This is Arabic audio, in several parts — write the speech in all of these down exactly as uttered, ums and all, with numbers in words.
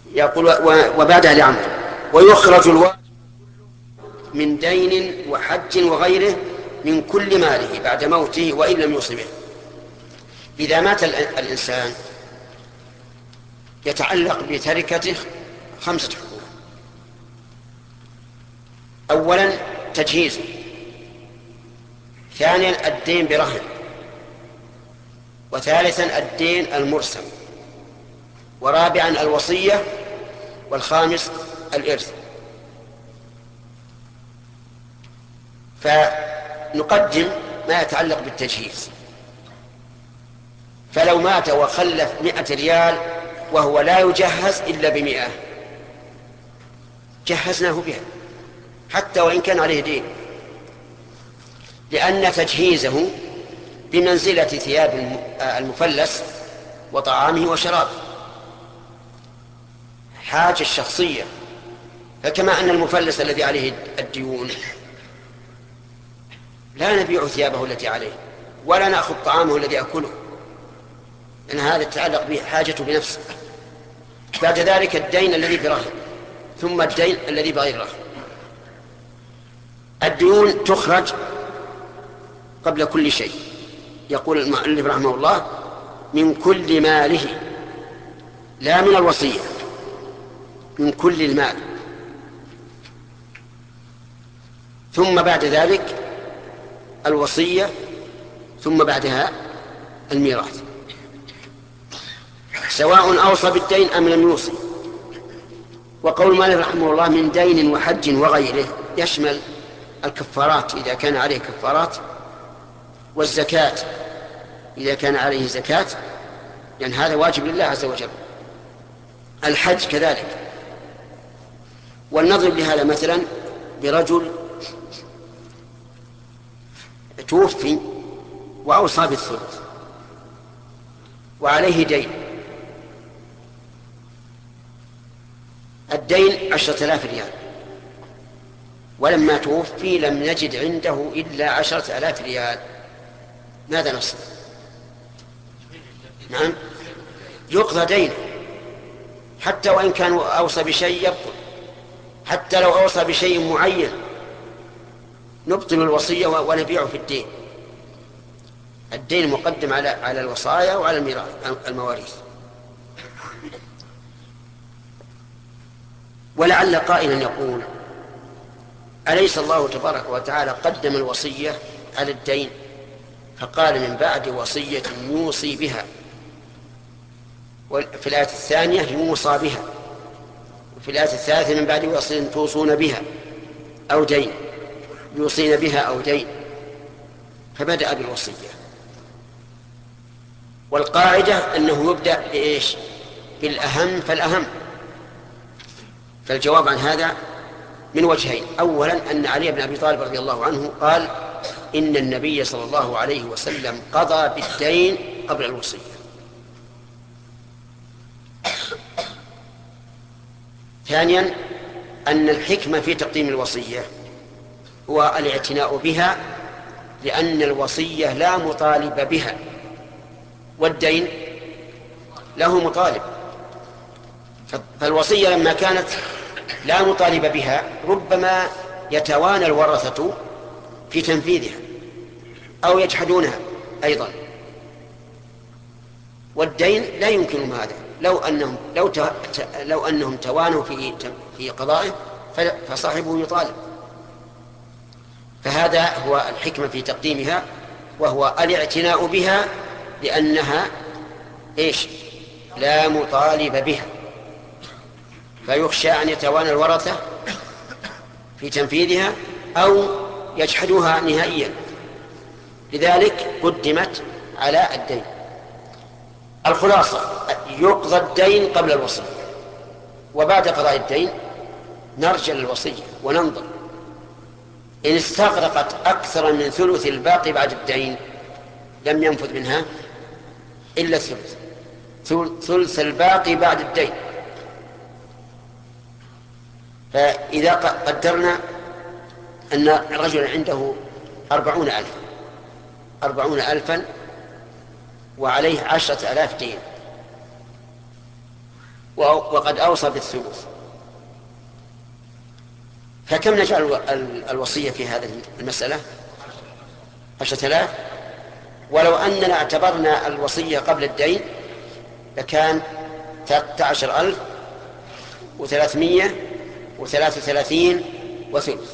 يقول وبعدها لعمرو ويخرج الواجب من دين وحج وغيره من كل ماله بعد موته وإن لم يصبه. إذا مات الإنسان يتعلق بتركته خمسة حقوق: أولا تجهيزه، ثانيا الدين برهن، وثالثا الدين المرسم، ورابعا الوصية، والخامس الإرث. فنقدم ما يتعلق بالتجهيز. فلو مات وخلف مئة ريال وهو لا يجهز إلا بمئة جهزناه بها حتى وإن كان عليه دين، لأن تجهيزه بمنزلة ثياب المفلس وطعامه وشرابه، حاجة الشخصية. فكما أن المفلس الذي عليه الديون لا نبيع ثيابه التي عليه ولا نأخذ طعامه الذي يأكله، لأن هذا يتعلق به حاجته بنفسه. بعد ذلك الدين الذي برهن، ثم الدين الذي بغير رهن. الديون تخرج قبل كل شيء. يقول المؤلف رحمه الله: من كل ماله، لا من الوصية، من كل المال. ثم بعد ذلك الوصية، ثم بعدها الميراث، سواء أوصى بالدين أم لم يوصي. وقول مالك رحمه الله من دين وحج وغيره يشمل الكفارات إذا كان عليه كفارات، والزكاة إذا كان عليه زكاة، لأن هذا واجب لله عز وجل، الحج كذلك. ولنضرب لهذا مثلا برجل توفي وأوصى بالثلث وعليه دين، الدين عشرة آلاف ريال، ولما توفي لم نجد عنده إلا عشرة آلاف ريال، ماذا نصنع؟ نعم، يقضى دين حتى وإن كان أوصى بشيء يبطل، حتى لو أوصى بشيء معين نبطل الوصية ونبيعه في الدين. الدين مقدم على على الوصايا وعلى الميراث المواريث. ولعل قائلا يقول: أليس الله تبارك وتعالى قدم الوصية على الدين فقال من بعد وصية يوصي بها، وفي الآية الثانية يوصى بها، وفي الآية الثالثة من بعد وصية توصون بها أو دين، يوصين بها أو دين، فبدأ بالوصية. والقاعدة أنه يبدأ بإيش؟ بالأهم فالأهم. فالجواب عن هذا من وجهين: أولا أن علي بن أبي طالب رضي الله عنه قال إن النبي صلى الله عليه وسلم قضى بالدين قبل الوصية. ثانيا أن الحكمة في تقديم الوصية هو الاعتناء بها، لأن الوصية لا مطالب بها والدين له مطالب. فالوصية لما كانت لا مطالب بها ربما يتوانى الورثة في تنفيذها أو يجحدونها أيضا، والدين لا يمكنهم هذا. لو أنهم, لو ت... لو أنهم توانوا في, في قضائه فصاحبه يطالب. فهذا هو الحكمة في تقديمها، وهو الاعتناء بها، لأنها إيش؟ لا مطالب بها، فيخشى أن يتوانى الورثة في تنفيذها أو يجحدوها نهائيا، لذلك قدمت على الدين. الخلاصة: يقضى الدين قبل الوصية، وبعد قضاء الدين نرجع للوصية وننظر إن استغرقت أكثر من ثلث الباقي بعد الدين لم ينفذ منها إلا الثلث، ثلث الباقي بعد الدين. فإذا قدرنا أن الرجل عنده أربعون ألفا أربعون ألفا وعليه عشرة آلاف دين، وقد أوصى بالثلث، فكم نجعل الوصية في هذه المسألة؟ عشرة آلاف. ولو أننا اعتبرنا الوصية قبل الدين لكان ثلاثة عشر ألف وثلاثمائة وثلاثة وثلاثين وثلث،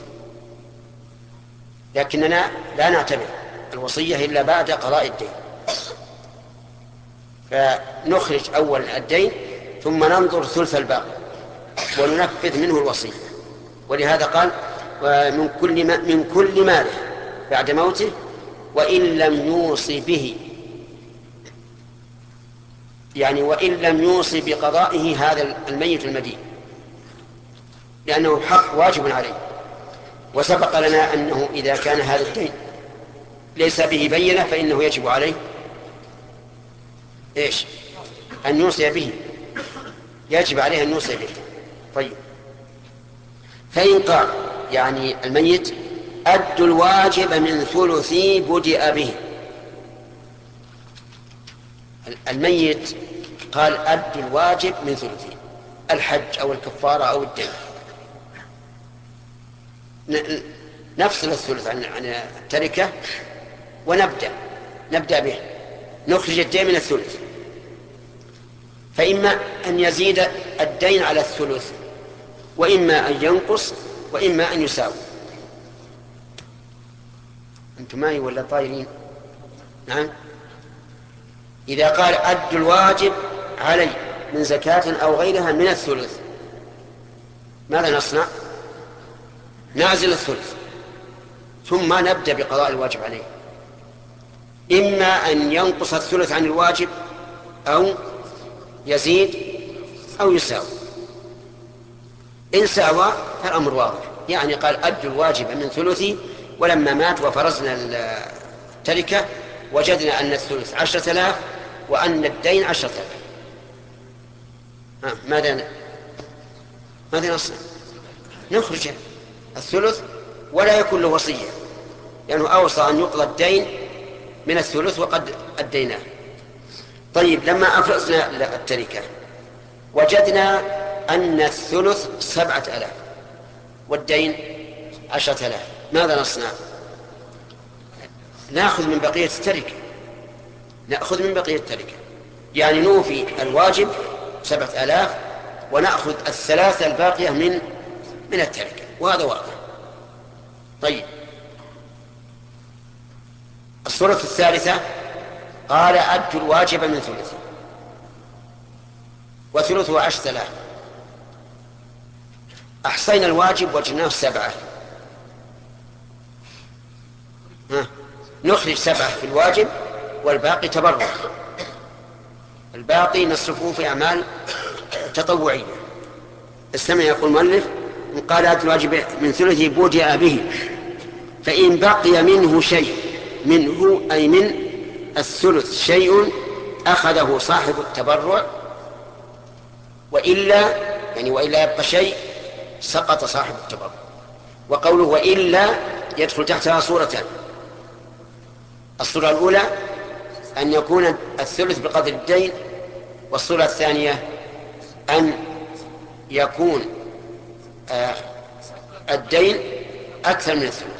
لكننا لا نعتبر الوصية إلا بعد قضاء الدين، فنخرج أول الدين ثم ننظر ثلث الباقي وننفذ منه الوصية. ولهذا قال من كل ما من كل ماله بعد موته وإن لم يوصي به، يعني وإن لم يوصي بقضائه هذا الميت المدين، لأنه حق واجب عليه. وسبق لنا أنه إذا كان هذا الدين ليس به بينة فإنه يجب عليه إيش؟ أن يوصي به، يجب عليه أن يوصي به. طيب، فإن قال يعني الميت أدوا الواجب من ثلثي بدأ به، الميت قال أدوا الواجب من ثلثي، الحج أو الكفارة أو الدين، نفصل الثلث عن التركة ونبدأ نبدأ به، نخرج الدين من الثلث، فإما أن يزيد الدين على الثلث وإما أن ينقص وإما أن يساوي. أنتم معي ولا طايرين؟ نعم. إذا قال أد الواجب علي من زكاة أو غيرها من الثلث، ماذا نصنع؟ نعزل الثلث ثم نبدأ بقضاء الواجب عليه، إما أن ينقص الثلث عن الواجب أو يزيد أو يساوي. إن ساوى فالأمر واضح، يعني قال أدوا الواجب من ثلثي، ولما مات وفرزنا التركة وجدنا أن الثلث عشرة آلاف وأن الدين عشرة آلاف، آه ماذا ماذا نصنع؟ نخرج الثلث ولا يكون له وصية، لأنه يعني أوصى أن يقضى الدين من الثلث وقد أديناه. طيب، لما أفرزنا التركة وجدنا أن الثلث سبعة آلاف والدين عشرة آلاف، ماذا نصنع؟ نأخذ من بقية التركة، نأخذ من بقية التركة، يعني نوفي الواجب سبعة آلاف ونأخذ الثلاثة الباقية من من التركة، وهذا واضح. طيب، الصورة الثالثة قال أدوا الواجب من ثلثه، وثلثه عشرة آلاف، أحصينا الواجب وجدناه سبعة، ها. نخرج سبعة في الواجب والباقي تبرع، الباقي نصرفه في أعمال تطوعية. استمع يقول المؤلف قال أدوا الواجب من ثلثه بدأ به، فإن بقي منه شيء، منه أي من الثلث شيء أخذه صاحب التبرع، وإلا يعني وإلا يبقى شيء سقط صاحب التبرع. وقوله وإلا يدخل تحتها صورتان، الصورة الأولى أن يكون الثلث بقدر الدين، والصورة الثانية أن يكون آه الدين أكثر من الثلث.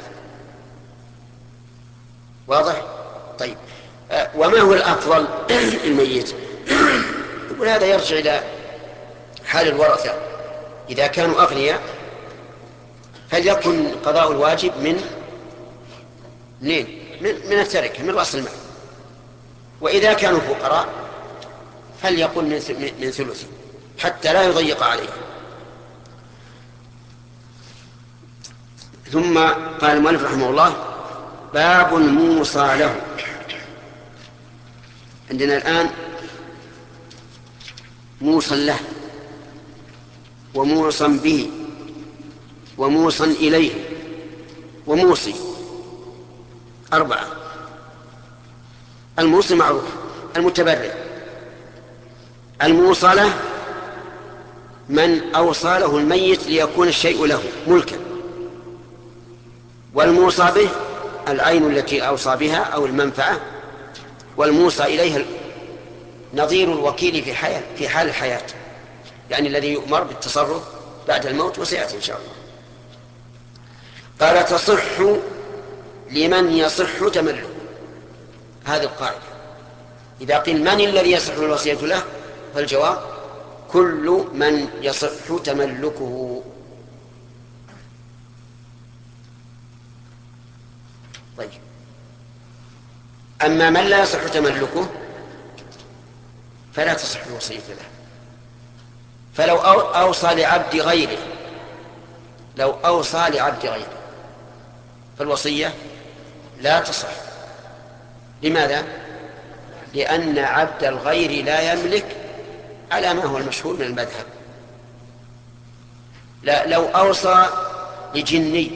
واضح؟ طيب، آه وما هو الأفضل الميت؟ يقول هذا يرجع إلى حال الورثة، إذا كانوا أغنياء فليكن قضاء الواجب من منين؟ من, من التركة، من رأس المال. وإذا كانوا فقراء فليقل من, من ثلثه حتى لا يضيق عليه. ثم قال المؤلف رحمه الله باب موصى له. عندنا الآن موصى له وموصى به وموصى إليه وموصي، أربعة. الموصي معروف، المتبرع. الموصى له من أوصى له الميت ليكون الشيء له ملكا، والموصى به العين التي أوصى بها أو المنفعة، والموصى إليها نظير الوكيل في حال في حال الحياة. يعني الذي يؤمر بالتصرف بعد الموت، وسيأتي إن شاء الله. قال تصح لمن يصح تملكه. هذه القاعدة، إذا قيل من الذي يصح الوصية له فالجواب كل من يصح تملكه. طيب، أما من لا يصح تملكه فلا تصح الوصية له. فلو أوصى لعبد غيره لو أوصى لعبد غيره فالوصية لا تصح. لماذا؟ لأن عبد الغير لا يملك على ما هو المشهور من المذهب. لا، لو أوصى لجني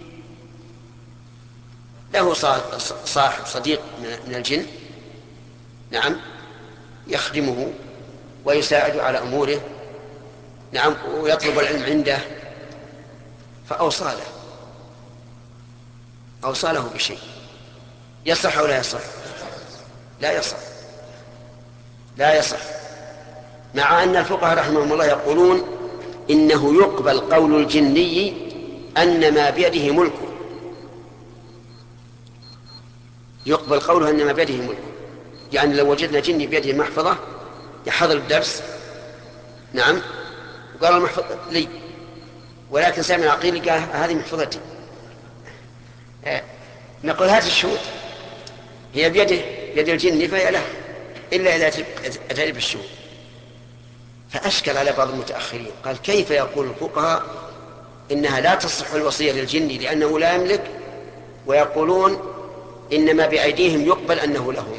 له صاحب صديق من الجن، نعم، يخدمه ويساعد على أموره، نعم، ويطلب العلم عنده، فأوصى له أوصى له بشيء، يصح أو لا يصح؟ لا يصح لا يصح مع أن الفقهاء رحمهم الله يقولون إنه يقبل قول الجني أن ما بيده ملكه، يقبل قوله أن ما بيده ملكه. يعني لو وجدنا جني بيده محفظة يحضر الدرس، نعم، وقال المحفظة لي، ولكن سامع العقيل قال هذه محفظتي، نقول هذه الشهود هي بيده بيد الجن فهي له، إلا إذا أتى بالشهود. فأشكل على بعض المتأخرين، قال كيف يقول الفقهاء إنها لا تصح الوصية للجن لأنه لا يملك، ويقولون إنما بأيديهم يقبل أنه لهم؟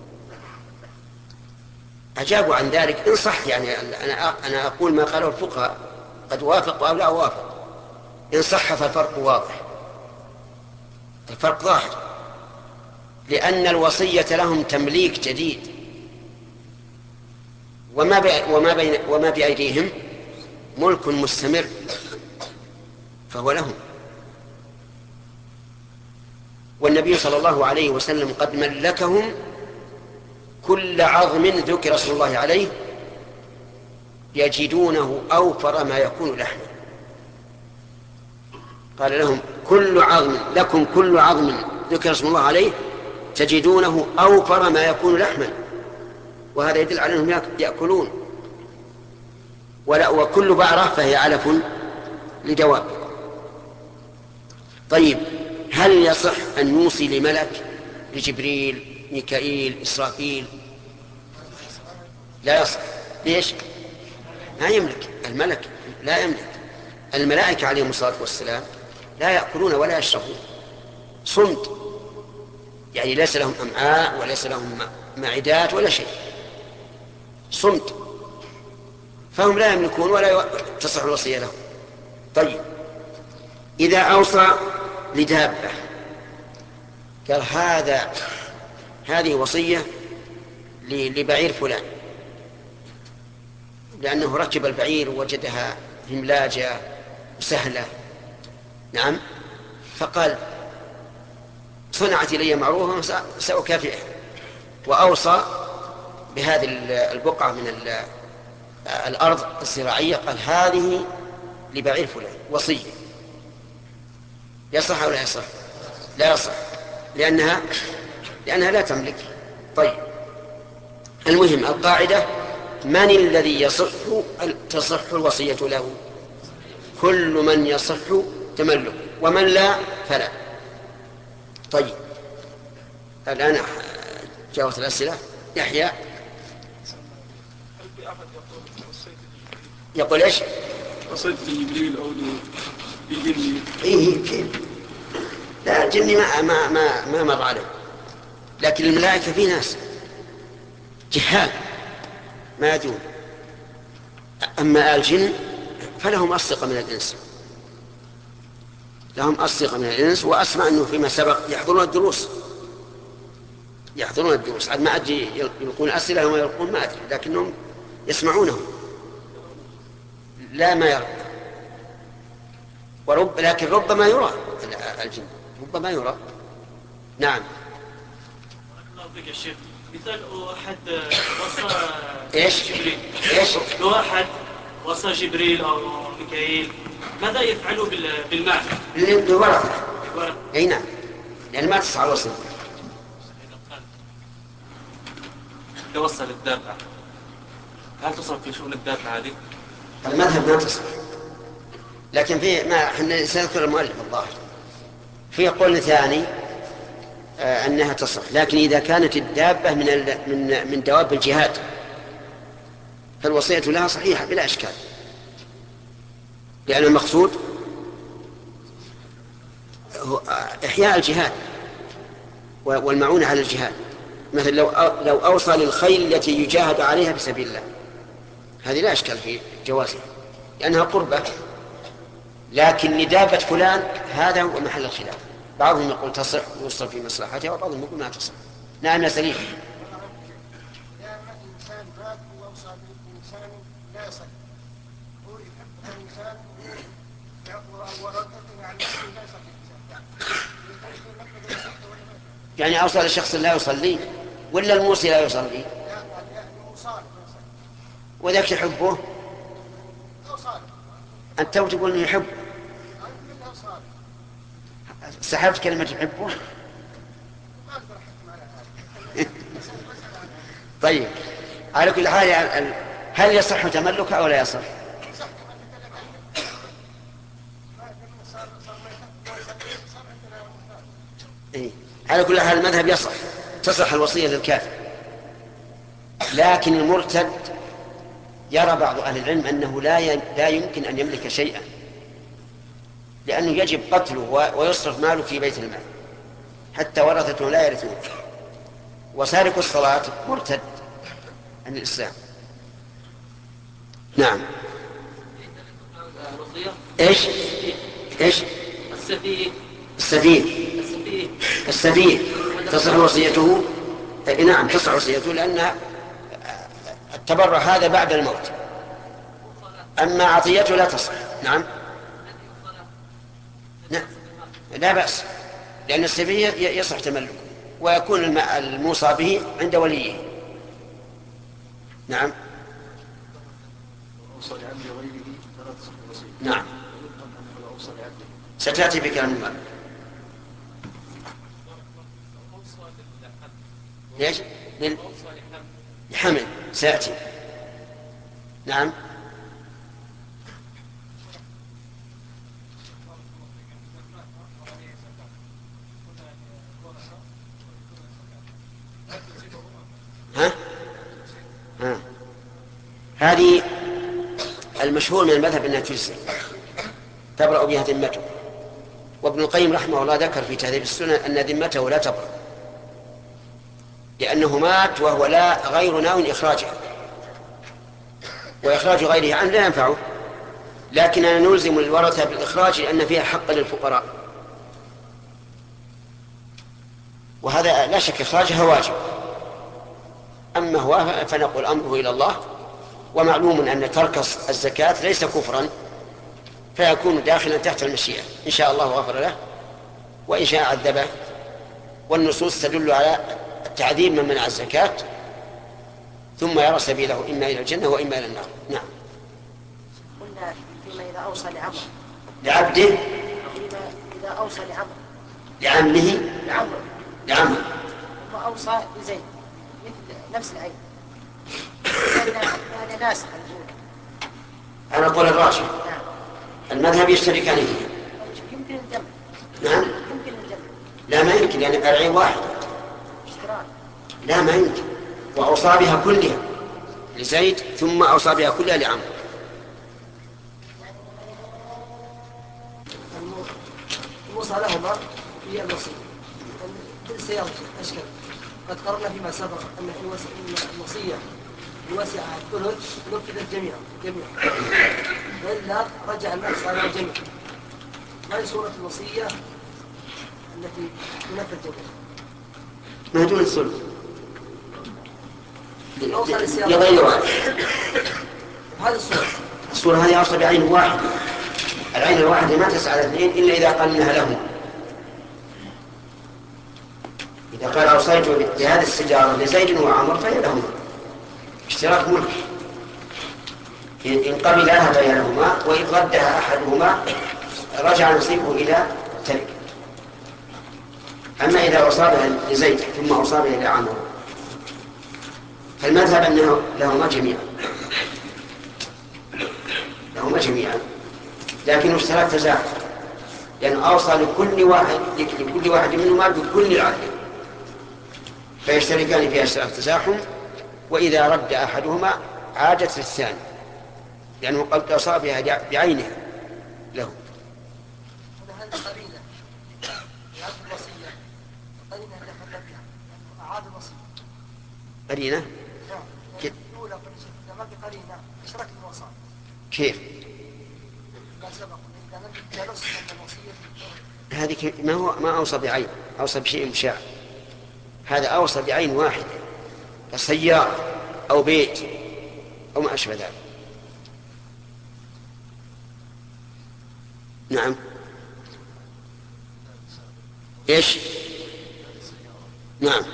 أجابوا عن ذلك إن صح، يعني أنا أنا أقول ما قاله الفقهاء قد وافق أو لا أوافق، إن صح فالفرق واضح، الفرق ظاهر، لأن الوصية لهم تمليك جديد، وما وما بين وما بأيديهم ملك مستمر فهو لهم. والنبي صلى الله عليه وسلم قد ملكهم كل عظم ذكر اسم الله عليه يجدونه أوفر ما يكون لحما. قال لهم كل عظم لكم كل عظم ذكر اسم الله عليه تجدونه أوفر ما يكون لحما، وهذا يدل على أنهم يأكلون. ولا وكل بعرة فهي علف لدواب. طيب، هل يصح أن نوصي لملك، لجبريل، ميكائيل، إسرافيل؟ لا يصح. ليش؟ ما يملك الملك، لا يملك. الملائكة عليهم الصلاة والسلام لا يأكلون ولا يشربون، صمت، يعني ليس لهم أمعاء وليس لهم معدات ولا شيء، صمت، فهم لا يملكون ولا تصح الوصية لهم. طيب، إذا أوصى لدابة قال هذا هذه وصية لبعير فلان، لأنه ركب البعير ووجدها هملاجة سهلة، نعم، فقال صنعت إلي معروفا سأكافئها، وأوصى بهذه البقعة من الأرض الزراعية، قال هذه لبعير فلان وصية. يصح أو لا يصح؟ لا يصح، لأنها لأنها لا تملك. طيب، المهم القاعدة من الذي يصح تصح الوصية له؟ كل من يصح تملك، ومن لا فلا. طيب، الآن جاوبت الأسئلة. يحيى يقول إيش؟ وصيت لجبريل أو لجني؟ إيه كيف؟ لا، الجني ما ما ما ما مر عليه، لكن الملائكة في ناس جهال ما يدون. أما الجن فلهم أصدق من الإنس، لهم أصدق من الإنس، وأسمع أنه فيما سبق يحضرون الدروس يحضرون الدروس عاد ما أدري يلقون أسئلة وما يلقون ما أدري، لكنهم يسمعونه لا ما يرى. ورب لكن ربما يرى الجن، ربما يرى. نعم. يا شيخ، مثال أحد وصى إيش؟ جبريل. إيش؟ لو أحد وصى جبريل أو ميكائيل ماذا يفعلوا بالمال؟ بالورثة. أي نعم، لأن ما تصح الوصية. توصل الدابة، هل تصرف في شؤون الدابة هذه؟ المذهب ما تصح، لكن في ما احنا سنذكر المؤلف الظاهر في قول ثاني آه أنها تصح، لكن إذا كانت الدابة من من من دواب الجهاد فالوصية لها صحيحة بلا إشكال، لأن المقصود هو إحياء الجهاد والمعونة على الجهاد. مثل لو لو أوصى للخيل التي يجاهد عليها في سبيل الله، هذه لا إشكال في جوازها لأنها قربة. لكن لدابة فلان هذا هو محل الخلاف، بعضهم يقول تصح ويوصل في مصلحتها وبعضهم يقول ما تصح. نعم يا سليم. يعني أوصل لشخص لا يصلي ولا الموصي لا يصلي وذاك يحبه، أنت تقول أنه يحب، سحبت كلمة يحبه. طيب على كل حال هل يصح تملكه أو لا يصح؟ إيه؟ على كل حال المذهب يصح، تصح الوصية للكافر، لكن المرتد يرى بعض أهل العلم أنه لا لا يمكن أن يملك شيئا، لأنه يجب قتله ويصرف ماله في بيت المال حتى ورثته لا يرثون. وسارق الصلاة مرتد عن الإسلام. نعم. إيش إيش السفيه السفيه السفيه تصح وصيته. نعم تصح وصيته لأن التبرع هذا بعد الموت، أما عطيته لا تصح. نعم نعم لا بأس، لأن السفيه يصح تملكه ويكون الموصى به عند وليه. نعم نعم ستأتي بكلام المال. ليش؟ لحمل سيأتي. نعم ها؟ ها هذه المشهور من المذهب أنها تجزي تبرأ بها ذمته، وابن القيم رحمه الله ذكر في تهذيب السنن أن ذمته لا تبرأ لأنه مات وهو لا غير ناو إخراجها، وإخراج غيره عنه لا ينفعه، لكننا نلزم الورثة بالإخراج لأن فيها حق للفقراء، وهذا لا شك إخراجها واجب. أما هو فنقول أمره إلى الله، ومعلوم أن ترك الزكاة ليس كفرا فيكون داخلا تحت المشيئة، إن شاء الله غفر له وإن شاء عذبه، والنصوص تدل على التعذيب من منع الزكاة ثم يرى سبيله إما إلى الجنة وإما إلى النار. نعم. قلنا فيما إذا أوصى لعمر لعبده، فيما إذا أوصى لعمر لعمه لعمر لعمه وأوصى لزيد مثل نفس العين، لأن ناس على قول الراشد. نعم. المذهب يشتركان فيه. يمكن الجمع. نعم يمكن الجمع. لا ما يمكن لأن يعني العين واحد. اشتراك. لا ما يمكن. وأوصى بها كلها لزيد ثم أوصى بها كلها لعمر. الموصى لهما هي الوصية بالسياق أشكال. قد قررنا فيما سبق أن الوصية الواسعة الثلث نفذت جميعا جميعا وإلا رجع النفس على الجميع. ما هي صورة الوصية التي تنفذ جميعا؟ ما دون الثلث لغير لغير واحد. هذه الصورة الصورة هذه أوصى بعين واحد، العين الواحدة ما تسعى على اثنين إلا إذا قالناها لهم. إذا قال أوصيت بهذه السجارة لزيد وعمر فهي لهم اشتراك ملك. إن قبلها بينهما، وإن ردها أحدهما رجع نصيبه إلى التركة. أما إذا أصابها لزيد ثم أصابها إلى عمرو فالمذهب أنه لهما جميعا لهما جميعا لكن اشترى تزاحم، لأن يعني أوصى لكل واحد لكل واحد منهما بكل العدل، فيشتركان فيها اشتراك تزاحم، وإذا رد أحدهما عادت للثاني لأنه قد أصابها بعينها له. هذه قرينة لعبد الوصية، قرينة لفت بها أعاد الوصية. قرينة؟ نعم. الأولى قرينة ما في قرينة اشترك الوصاة. كيف؟ ما سبق إذا لم يجلس من الوصية. هذه ما هو ما أوصى بعين، أوصى بشيء مشاع. هذا أوصى بعين واحدة كسيارة أو بيت أو ما أشبه ذلك. نعم. إيش؟ نعم.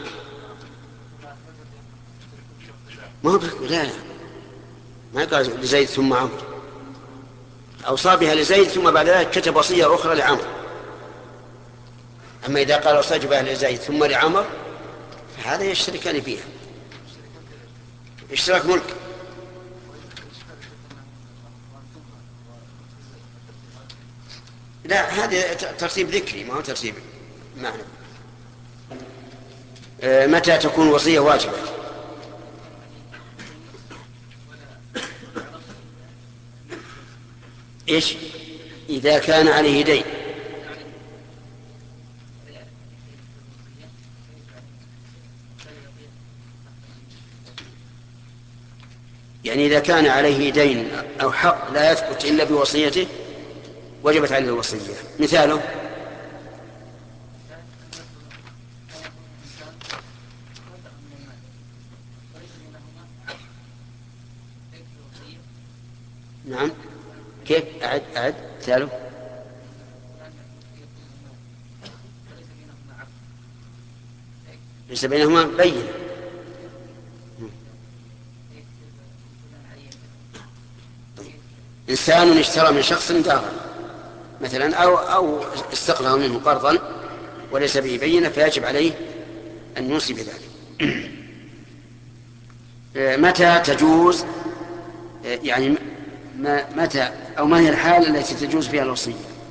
ما هو لا لا ما قال لزيد ثم عمرو، أوصى بها لزيد ثم بعد ذلك كتب وصية أخرى لعمرو. أما إذا قال أوصى بها لزيد ثم لعمرو فهذا يشتركان فيها اشتراك ملك. لا هذا ترتيب ذكري ما هو ترتيب معنى. آه متى تكون وصية واجبة؟ إيش؟ إذا كان عليه دين. يعني إذا كان عليه دين أو حق لا يثبت إلا بوصيته وجبت عليه الوصية. مثاله نعم. كيف؟ أعد أعد مثاله. ليس بينهما بين. إنسان اشترى من شخص دارا مثلا أو أو استقرض منه قرضا وليس به بينة فيجب عليه أن يوصي بذلك. متى تجوز يعني متى أو ما هي الحالة التي تجوز فيها الوصية؟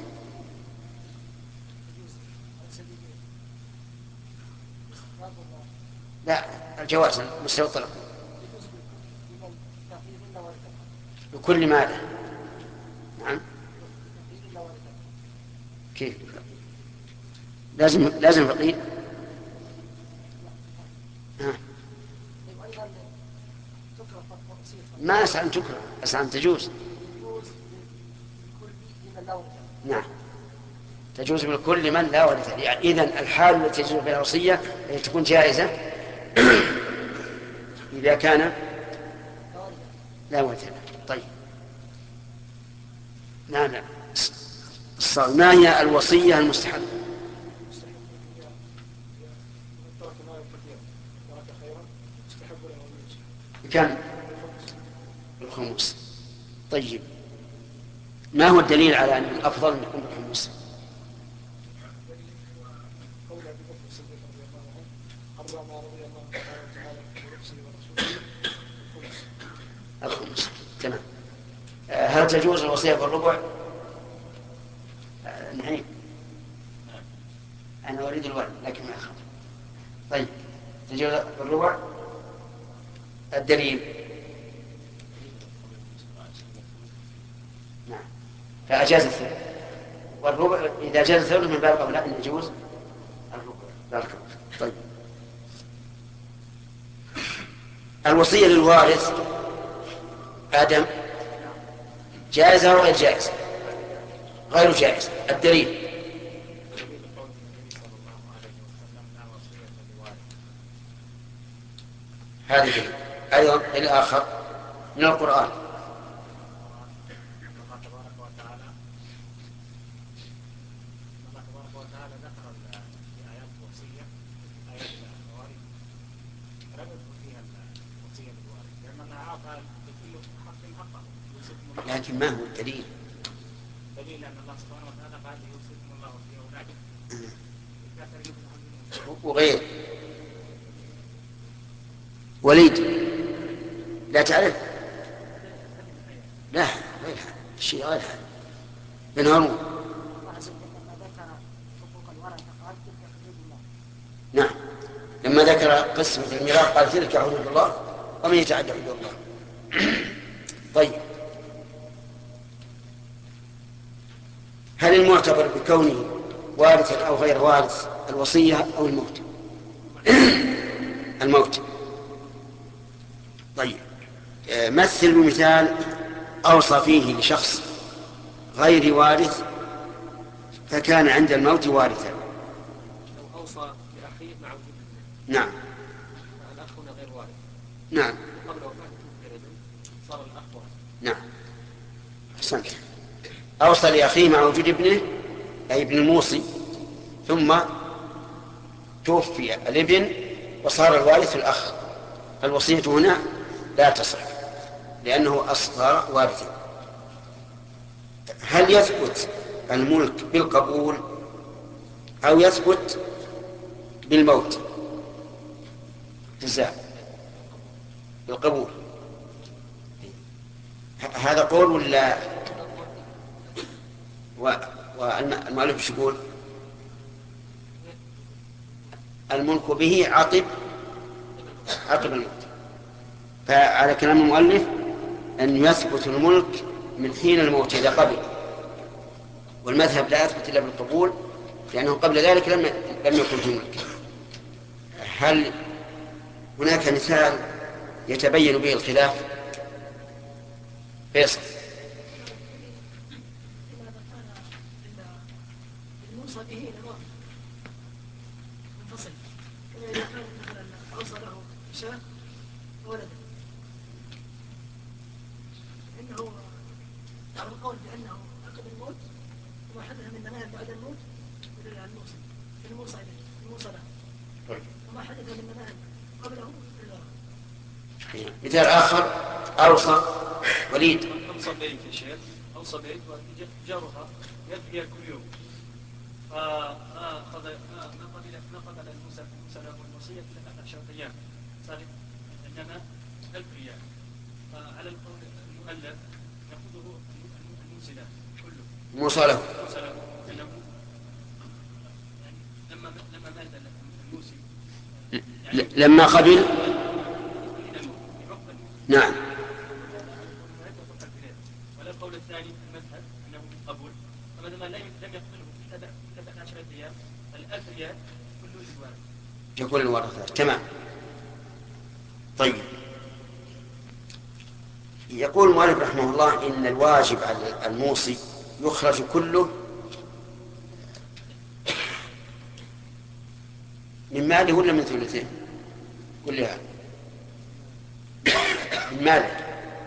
لا الجواز مستوى الطلب بكل ماله. نعم. كيف؟ لازم لازم فقير. ها. ما أسعى أن تكره، أسعى أن تجوز. نعم تجوز بالكل من لا ورث. يعني إذن الحال التي تجوز فيها الوصية تكون جائزة إذا كان لا ورث. طيب نعم. لا ما هي الوصية المستحبة؟ كم؟ الخمس. طيب ما هو الدليل على أن الأفضل أن يكون بالخمس؟ الخمس. تمام. هل تجوز الوصية بالربع؟ نعم. أنا أريد الورد لكن ما أخذ. طيب تجوز بالربع؟ الدليل؟ نعم فأجاز الثلث، والربع إذا جاز الثلث من باب أولى أن يجوز الربع. بارك الله. طيب الوصية للوارث آدم جائزة أو غير جائزة؟ غير جائزة. الدليل؟ هذا دليل. أيضا الآخر من القرآن لكن ما هو الدليل؟ دليل أن الله سبحانه وتعالى قال يوصيكم الله في أولادكم. وغير وليد لا تعرف؟ لا غير شيء غير هذا بن هارون. نعم لما ذكر قسمة الميراث قال تلك حدود الله ومن يتعدى حدود الله. طيب هل المعتبر بكونه وارثا أو غير وارث الوصية أو الموت؟ الموت. طيب مثل بمثال أوصى فيه لشخص غير وارث فكان عند الموت وارثا. لو أوصى لأخيه مع وجود نعم الأخ هنا غير وارث. نعم قبل وفاته صار الأخ وارث. نعم أحسنت. أوصى لأخيه مع وجود ابنه أي ابن الموصي ثم توفي الابن وصار الوارث الأخ، الوصية هنا لا تصح لأنه أصغر وارثا. هل يثبت الملك بالقبول أو يثبت بالموت؟ جزاء بالقبول. هذا قول ولا والمؤلف ايش يقول؟ الملك به عقب عقب الموت. فعلى كلام المؤلف أن يثبت الملك من حين الموت إذا قبل، والمذهب لا يثبت إلا بالقبول لأنه قبل ذلك لم لم يكن في ملك. هل هناك مثال يتبين به الخلاف؟ فيصل. الموصى به للوارث منفصل، كما إذا كان مثلا أوصى له شاة ولدا فإنه على القول بأنه عقب الموت وما حدث من منام بعد الموت يدل على الموصى الموصى إليه الموصى له، وما حدث من منام قبله إلا مثال آخر أوصى وليد. أوصى بيت يا شيخ، أوصى بيت وجارها يبكي كل يوم فأخذ نقل نقل الموسى موسى له الوصية في عشرة أيام صار إنما ألف ريال. فعلى القول المؤلف يأخذه الموسى كله موصى له موسى له إنه يعني لما لما مات الموسى يعني لما قبل. نعم. ولا القول الثاني المذهب انه قبول، فما دام لم يقبله في بعد عشرة ايام الألف ريال كله للوارث. يكون الورثة. تمام. طيب يقول المؤلف رحمه الله إن الواجب على الموصي يخرج كله من ماله ولا من ثلثه؟ كلها من ماله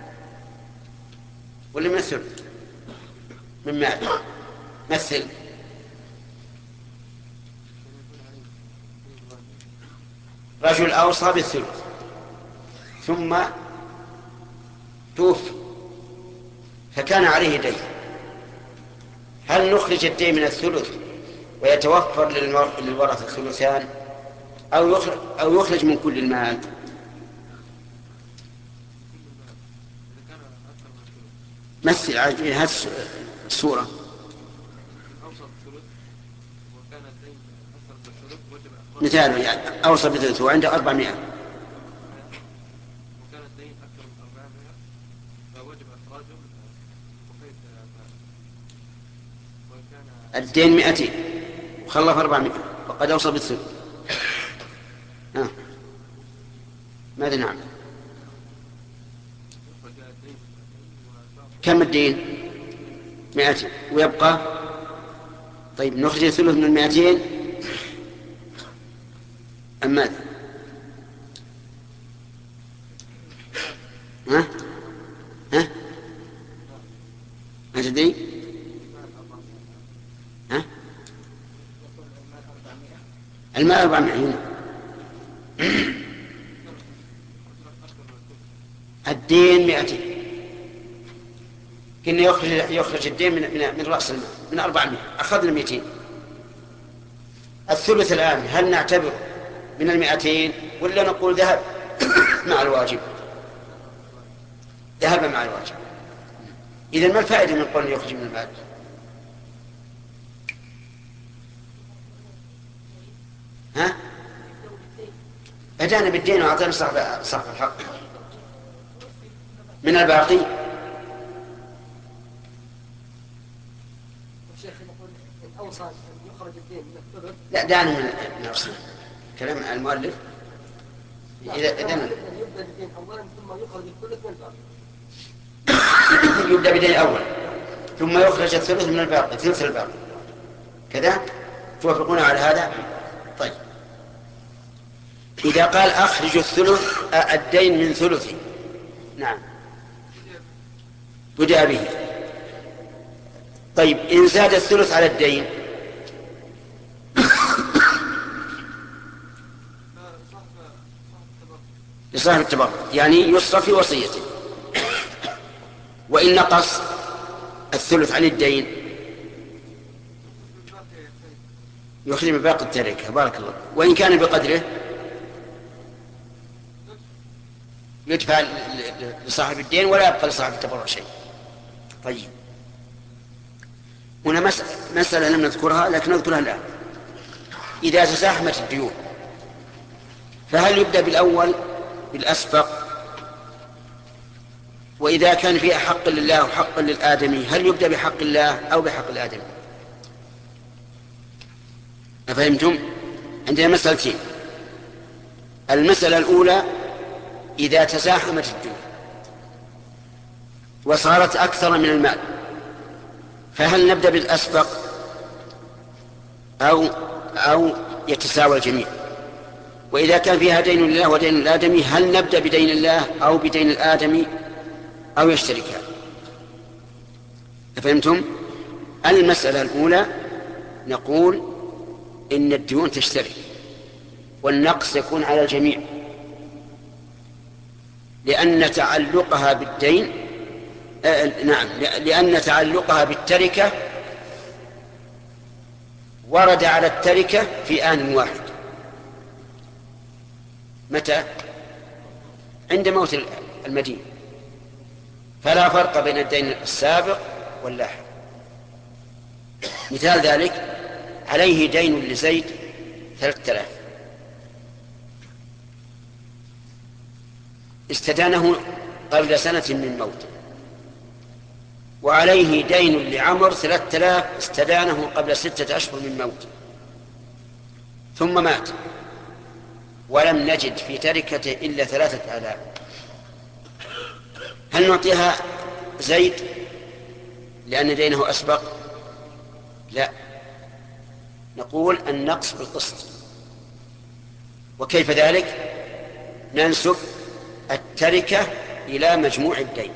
ولا من الثلث؟ من ماله. مثل رجل أوصى بالثلث ثم توفي فكان عليه دين، هل نخرج الدين من الثلث ويتوفر للورثة الثلثان أو يخرج, أو يخرج من كل المال؟ مثل عجل هذه السورة. مثال يعني أوصى بثلث وعنده أربعمائة وكان الدين أكثر من أربعمائة فوجب إخراجه وكان الدين مئتين وخلف أربعمائة وقد أوصى بالثلث. آه. ماذا نعمل؟ كم الدين؟ مئتين ويبقى. طيب نخرج الثلث من المئتين أم ماذا؟ ها؟ ها؟ ما تدري؟ ها؟ المال أربعمائة. الدين مئتين كنا يخرج يخرج الدين من من, من رأس المال من أربعمائة، أخذنا مئتين. الثلث الآن هل نعتبر من المئتين ولا نقول ذهب مع الواجب؟ ذهب مع الواجب. إذن ما الفائدة من قول يخرج من المال؟ ها؟ بدأنا بالدين وأعطينا صاحب صاحب الحق من الباقي. لا دعنا من نفسنا كلام المؤلف. إذا إذن يبدأ بدين أول ثم يخرج الثلث من الباقي، ثلث الباقي كذا. توافقون على هذا؟ طيب. إذا قال أخرج الثلث الدين من ثلثه، نعم بدأ به. طيب إن زاد الثلث على الدين لصاحب التبرع، يعني يصرف في وصيته. وإن نقص الثلث عن الدين يخرج من باقي التركة. بارك الله. وإن كان بقدره يدفع لصاحب الدين ولا يبقى لصاحب التبرع شيء. طيب هنا مسألة لم نذكرها لكن نذكرها الآن. إذا تزاحمت الديون فهل يبدأ بالأول بالأسبق؟ وإذا كان فيها حق لله وحق للآدمي هل يبدأ بحق الله أو بحق الآدمي؟ أفهمتم؟ عندنا مسألتين. المسألة الأولى إذا تزاحمت الديون وصارت أكثر من المال فهل نبدأ بالأسبق أو أو يتساوى الجميع؟ وإذا كان فيها دين لله ودين الآدمي هل نبدأ بدين الله أو بدين الآدمي أو يشتركان؟ فهمتم؟ المسألة الأولى نقول إن الديون تشترك والنقص يكون على الجميع، لأن تعلقها بالدين آه نعم لأن تعلقها بالتركة ورد على التركة في آن واحد. متى؟ عند موت المدين، فلا فرق بين الدين السابق واللاحق. مثال ذلك عليه دين لزيد ثلاثة آلاف استدانه قبل سنة من موته، وعليه دين لعمر ثلاثة آلاف استدانه قبل ستة أشهر من موته، ثم مات ولم نجد في تركته إلا ثلاثة آلاف. هل نعطيها زيد لأن دينه أسبق؟ لا، نقول النقص بالقسط. وكيف ذلك؟ ننسب التركة إلى مجموع الدين.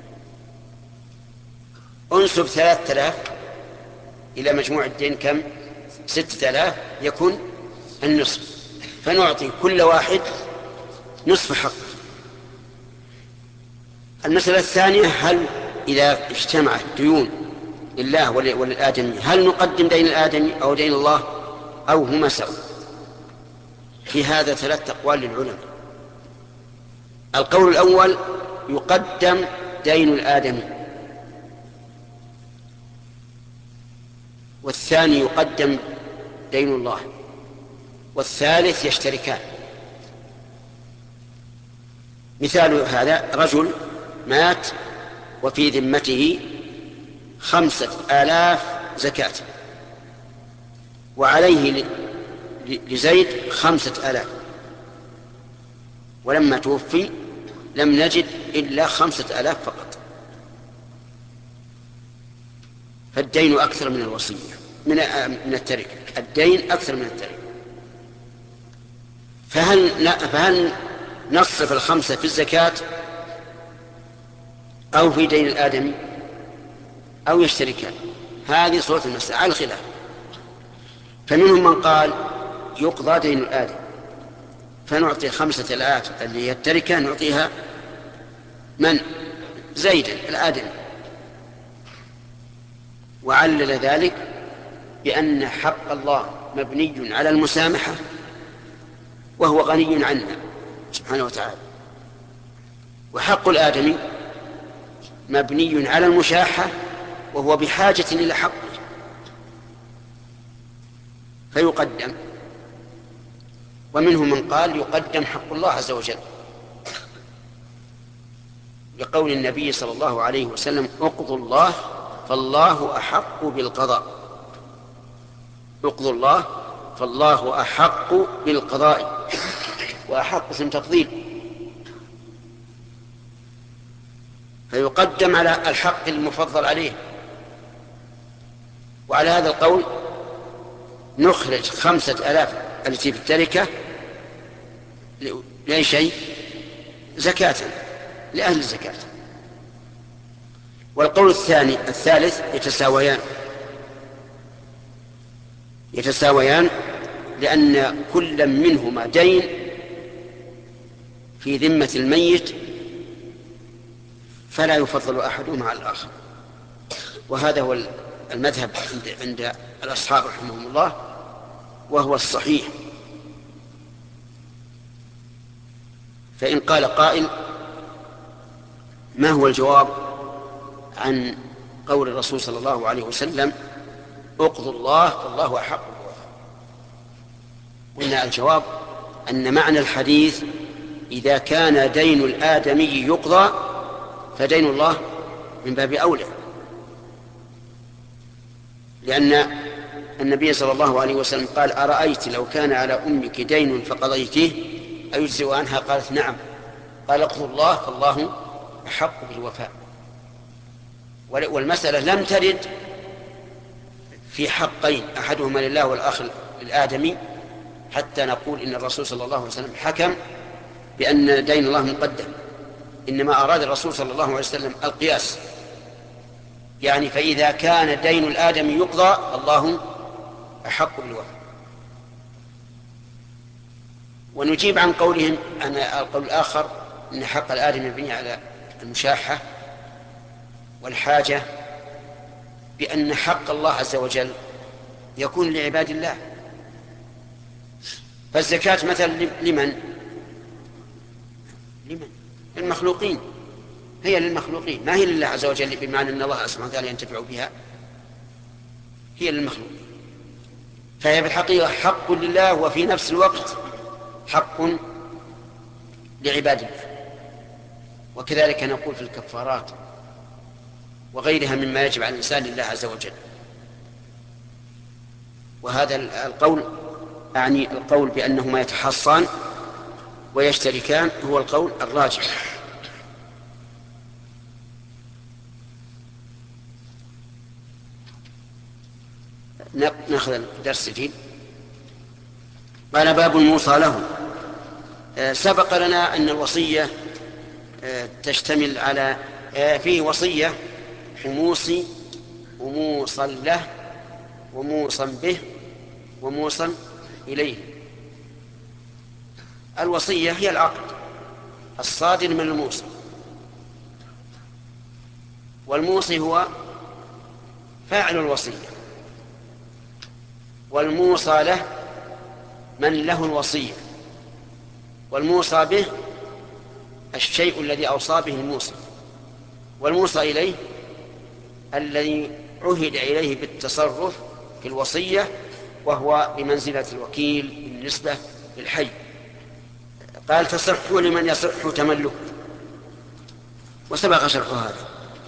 انسب ثلاثة آلاف إلى مجموع الدين كم؟ ستة آلاف، يكون النصف، فنعطي كل واحد نصف حق. المسألة الثانية هل إذا اجتمعت ديون لله وللآدمي هل نقدم دين الآدمي أو دين الله أو هما سوا؟ في هذا ثلاث أقوال للعلماء. القول الأول يقدم دين الآدمي، والثاني يقدم دين الله، والثالث يشتركان. مثال هذا رجل مات وفي ذمته خمسة آلاف زكاة وعليه لزيد خمسة آلاف، ولما توفي لم نجد إلا خمسة آلاف فقط، فالدين أكثر من الوصية من من التركة، الدين أكثر من التركة. فهل فهل نصرف الخمسة في الزكاة أو في دين الآدمي أو يشتركان؟ هذه صورة المسألة على الخلاف. فمنهم من قال يقضى دين الآدم فنعطي خمسة آلاف اللي هي التركة نعطيها من؟ زيد الآدم، وعلل ذلك بأن حق الله مبني على المسامحة وهو غني عنا سبحانه وتعالى، وحق الآدمي مبني على المشاحة وهو بحاجة إلى حقه فيقدم. ومنهم من قال يقدم حق الله عز وجل لقول النبي صلى الله عليه وسلم اقضوا الله فالله أحق بالقضاء. اقضوا الله فالله أحق بالقضاء، وأحق اسم تفضيل، فيقدم على الحق المفضل عليه. وعلى هذا القول نخرج خمسة آلاف التي في التركة لأي شيء زكاة لأهل الزكاة. والقول الثاني الثالث يتساويان يتساويان لأن كل منهما دين في ذمة الميت فلا يفضل أحدهما على الآخر. وهذا هو المذهب عند, عند الأصحاب رحمهم الله، وهو الصحيح. فإن قال قائل ما هو الجواب عن قول الرسول صلى الله عليه وسلم اقضوا الله فالله أحق بالوفاء؟ قلنا الجواب أن معنى الحديث إذا كان دين الآدمي يقضى فدين الله من باب أولى، لأن النبي صلى الله عليه وسلم قال أرأيت لو كان على أمك دين فقضيته أيجزئ عنها؟ قالت نعم. قال اقضوا الله فالله أحق بالوفاء. والمسألة لم ترد في حقين أحدهما لله والآخر للآدمي حتى نقول إن الرسول صلى الله عليه وسلم حكم بأن دين الله مقدم. إنما أراد الرسول صلى الله عليه وسلم القياس، يعني فإذا كان دين الآدمي يقضى الله أحق بالوفاء. ونجيب عن قولهم أن القول الآخر أن حق الآدمي مبني على المشاحة والحاجة بأن حق الله عز وجل يكون لعباد الله. فالزكاة مثلا لمن؟ لمن؟ للمخلوقين، هي للمخلوقين، ما هي لله عز وجل بمعنى أن الله سبحانه وتعالى ينتفع بها، هي للمخلوقين. فهي بالحقيقة حق لله وفي نفس الوقت حق لعباد الله. وكذلك نقول في الكفارات وغيرها مما يجب على الإنسان لله عز وجل. وهذا القول أعني القول بأنهما يتحصان ويشتركان هو القول الراجح. نأخذ الدرس الجديد. قال باب الموصى له. سبق لنا أن الوصية تشتمل على فيه وصية وموصي وموصى له وموصى به وموصى إليه. الوصية هي العقد الصادر من الموصي، والموصي هو فاعل الوصية، والموصى له من له الوصية، والموصى به الشيء الذي أوصى به الموصي، والموصى إليه الذي عهد إليه بالتصرف في الوصية وهو بمنزلة الوكيل بالنسبة للحي. قال تصح لمن يصح تملك، وسبق شرح هذا.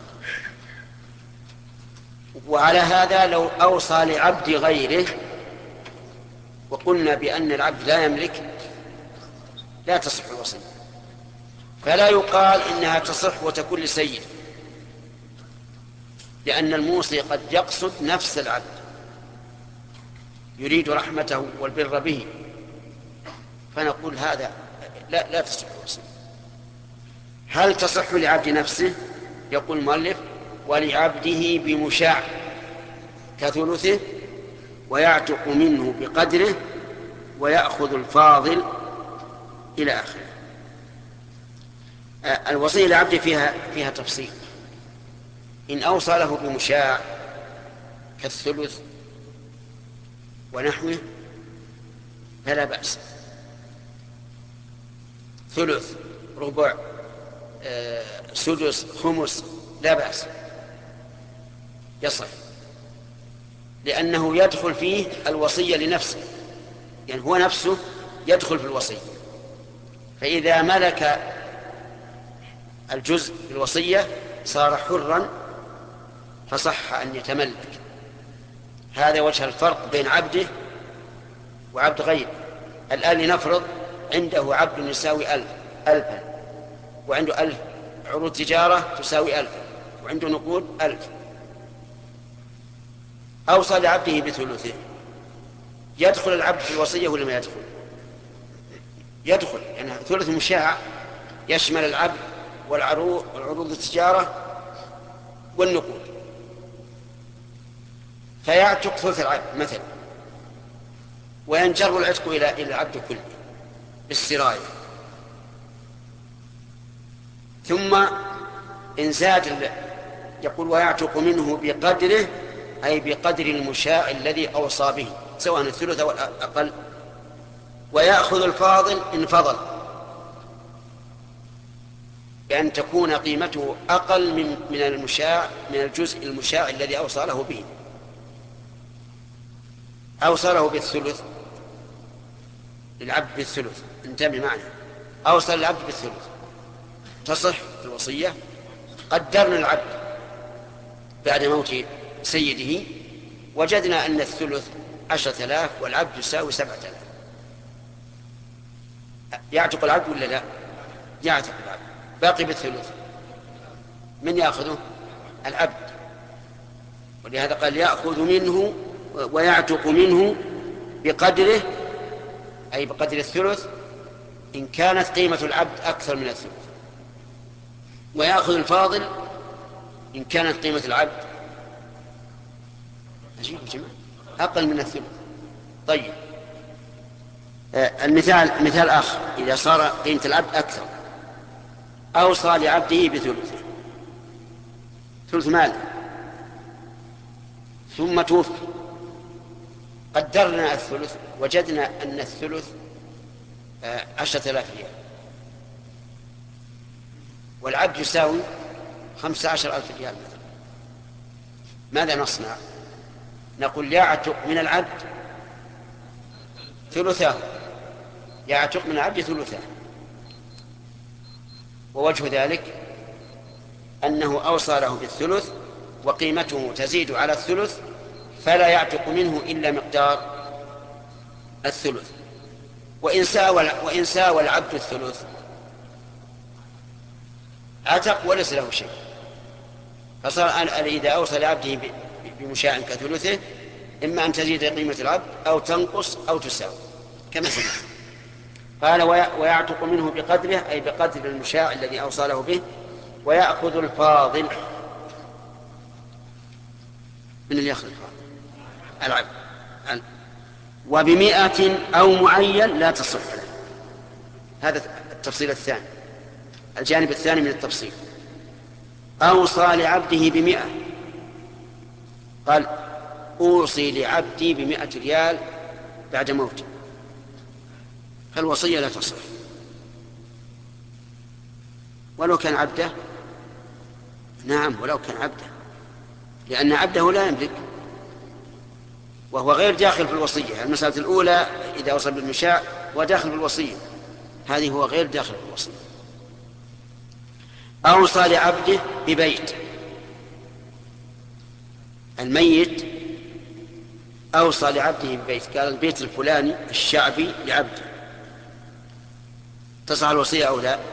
وعلى هذا لو أوصى لعبد غيره وقلنا بأن العبد لا يملك لا تصح الوصية، فلا يقال إنها تصح وتكون لسيد، لأن الموصي قد يقصد نفس العبد يريد رحمته والبر به، فنقول هذا لا, لا تصح الوصية. هل تصح لعبد نفسه؟ يقول المؤلف ولعبده بمشاع كثلثه ويعتق منه بقدره ويأخذ الفاضل إلى آخره. الوصية لعبده فيها, فيها تفصيل. إن أوصى له بمشاع كالثلث ونحوه فلا بأس. ثلث، ربع، آه، سدس، خمس، لا بأس، يصح، لأنه يدخل فيه الوصية لنفسه، يعني هو نفسه يدخل في الوصية. فإذا ملك الجزء بالوصية صار حرا فصح أن يتملك. هذا وجه الفرق بين عبده وعبد غيره. الآن لنفرض عنده عبد يساوي ألف ألفا، وعنده ألف عروض تجارة تساوي ألف، وعنده نقود ألف. أوصى لعبده بثلثه، يدخل العبد في الوصية ولا ما يدخل؟ يدخل، يعني ثلث مشاع يشمل العبد والعروض والعروض التجارة والنقود، فيعتق ثلث العبد مثلا، وينجر العتق إلى إلى العبد كله بالسراية. ثم إن زاد يقول ويعتق منه بقدره، أي بقدر المشاع الذي أوصى به، سواء الثلث أو الأقل، ويأخذ الفاضل إن فضل، بأن تكون قيمته أقل من من المشاع، من الجزء المشاع الذي أوصى له به. أوصى له بالثلث للعبد بالثلث، انتبه معنا، أوصى للعبد بالثلث تصح الوصية. قدرنا العبد بعد موت سيده وجدنا أن الثلث عشرة آلاف والعبد يساوي سبعة آلاف، يعتق العبد ولا لا؟ يعتق العبد، باقي بالثلث، من يأخذه؟ العبد. ولهذا قال يأخذ منه ويعتق منه بقدره، أي بقدر الثلث إن كانت قيمة العبد أكثر من الثلث، ويأخذ الفاضل إن كانت قيمة العبد عجيب جماعة أقل من الثلث. طيب آه المثال مثال آخر، إذا صار قيمة العبد أكثر، أوصى لعبده بثلثه، ثلث مال، ثم توفي، قدرنا الثلث وجدنا أن الثلث آه عشرة آلاف ريال، والعبد يساوي خمسة عشر ألف ريال مثلا. ماذا نصنع؟ نقول يعتق من العبد ثلثاه، يعتق من العبد ثلثاه. ووجه ذلك أنه أوصى له بالثلث وقيمته تزيد على الثلث، فلا يعتق منه إلا مقدار الثلث. وإن ساوى وإن ساوى العبد الثلث عتق وليس له شيء. فصار إذا أوصى لعبده بمشاع كثلثه إما أن تزيد قيمة العبد أو تنقص أو تساوي كما سمعت. قال ويعتق منه بقدره، أي بقدر المشاع الذي أوصى له به، ويأخذ الفاضل. من اللي يأخذ الفاضل؟ العبد. وبمئة أو معين لا تصح له. هذا التفصيل الثاني، الجانب الثاني من التفصيل. أوصى لعبده بمئة، قال أوصي لعبدي بمئة ريال بعد موته، فالوصية لا تصح ولو كان عبده. نعم ولو كان عبده، لأن عبده لا يملك وهو غير داخل في الوصية. المسألة الأولى إذا وصل بالمشاع وداخل في الوصية، هذه هو غير داخل في الوصية. أوصى لعبده ببيت، الميت أوصى لعبده ببيت، قال البيت الفلاني الشعبي لعبده، تصح الوصية أو لا؟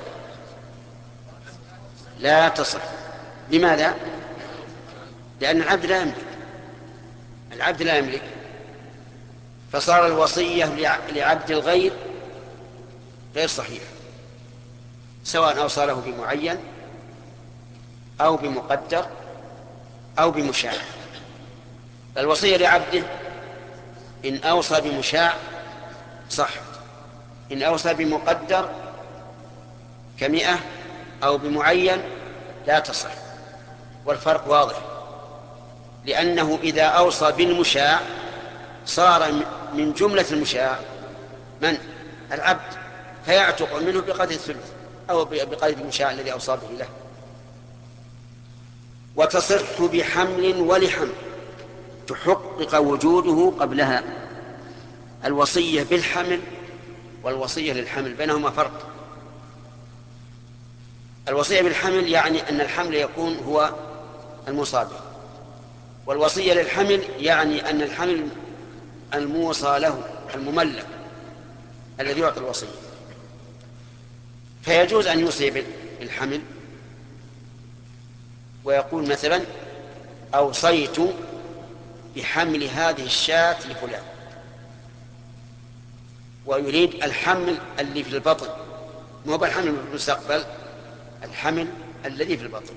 لا تصح. لماذا؟ لأن العبد لا يملك، العبد لا يملك، فصار الوصية لعبد الغير غير صحيح، سواء أوصى له بمعين أو بمقدر أو بمشاع. الوصية لعبده إن أوصى بمشاع صح، إن أوصى بمقدر كمئة أو بمعين لا تصح، والفرق واضح. لأنه إذا أوصى بالمشاع صار من جملة المشاع من؟ العبد، فيعتق منه بقدر الثلث أو بقدر المشاع الذي أوصى به له. وتصح بحمل ولحمل تحقق وجوده قبلها. الوصية بالحمل والوصية للحمل بينهما فرق. الوصية بالحمل يعني أن الحمل يكون هو الموصى به، والوصية للحمل يعني أن الحمل الموصى له المملك الذي يعطي الوصية. فيجوز أن يوصي بالحمل ويقول مثلا أوصيت بحمل هذه الشاة لفلان، ويريد الحمل اللي في البطن، مو بالحمل في المستقبل، الحمل الذي في البطن.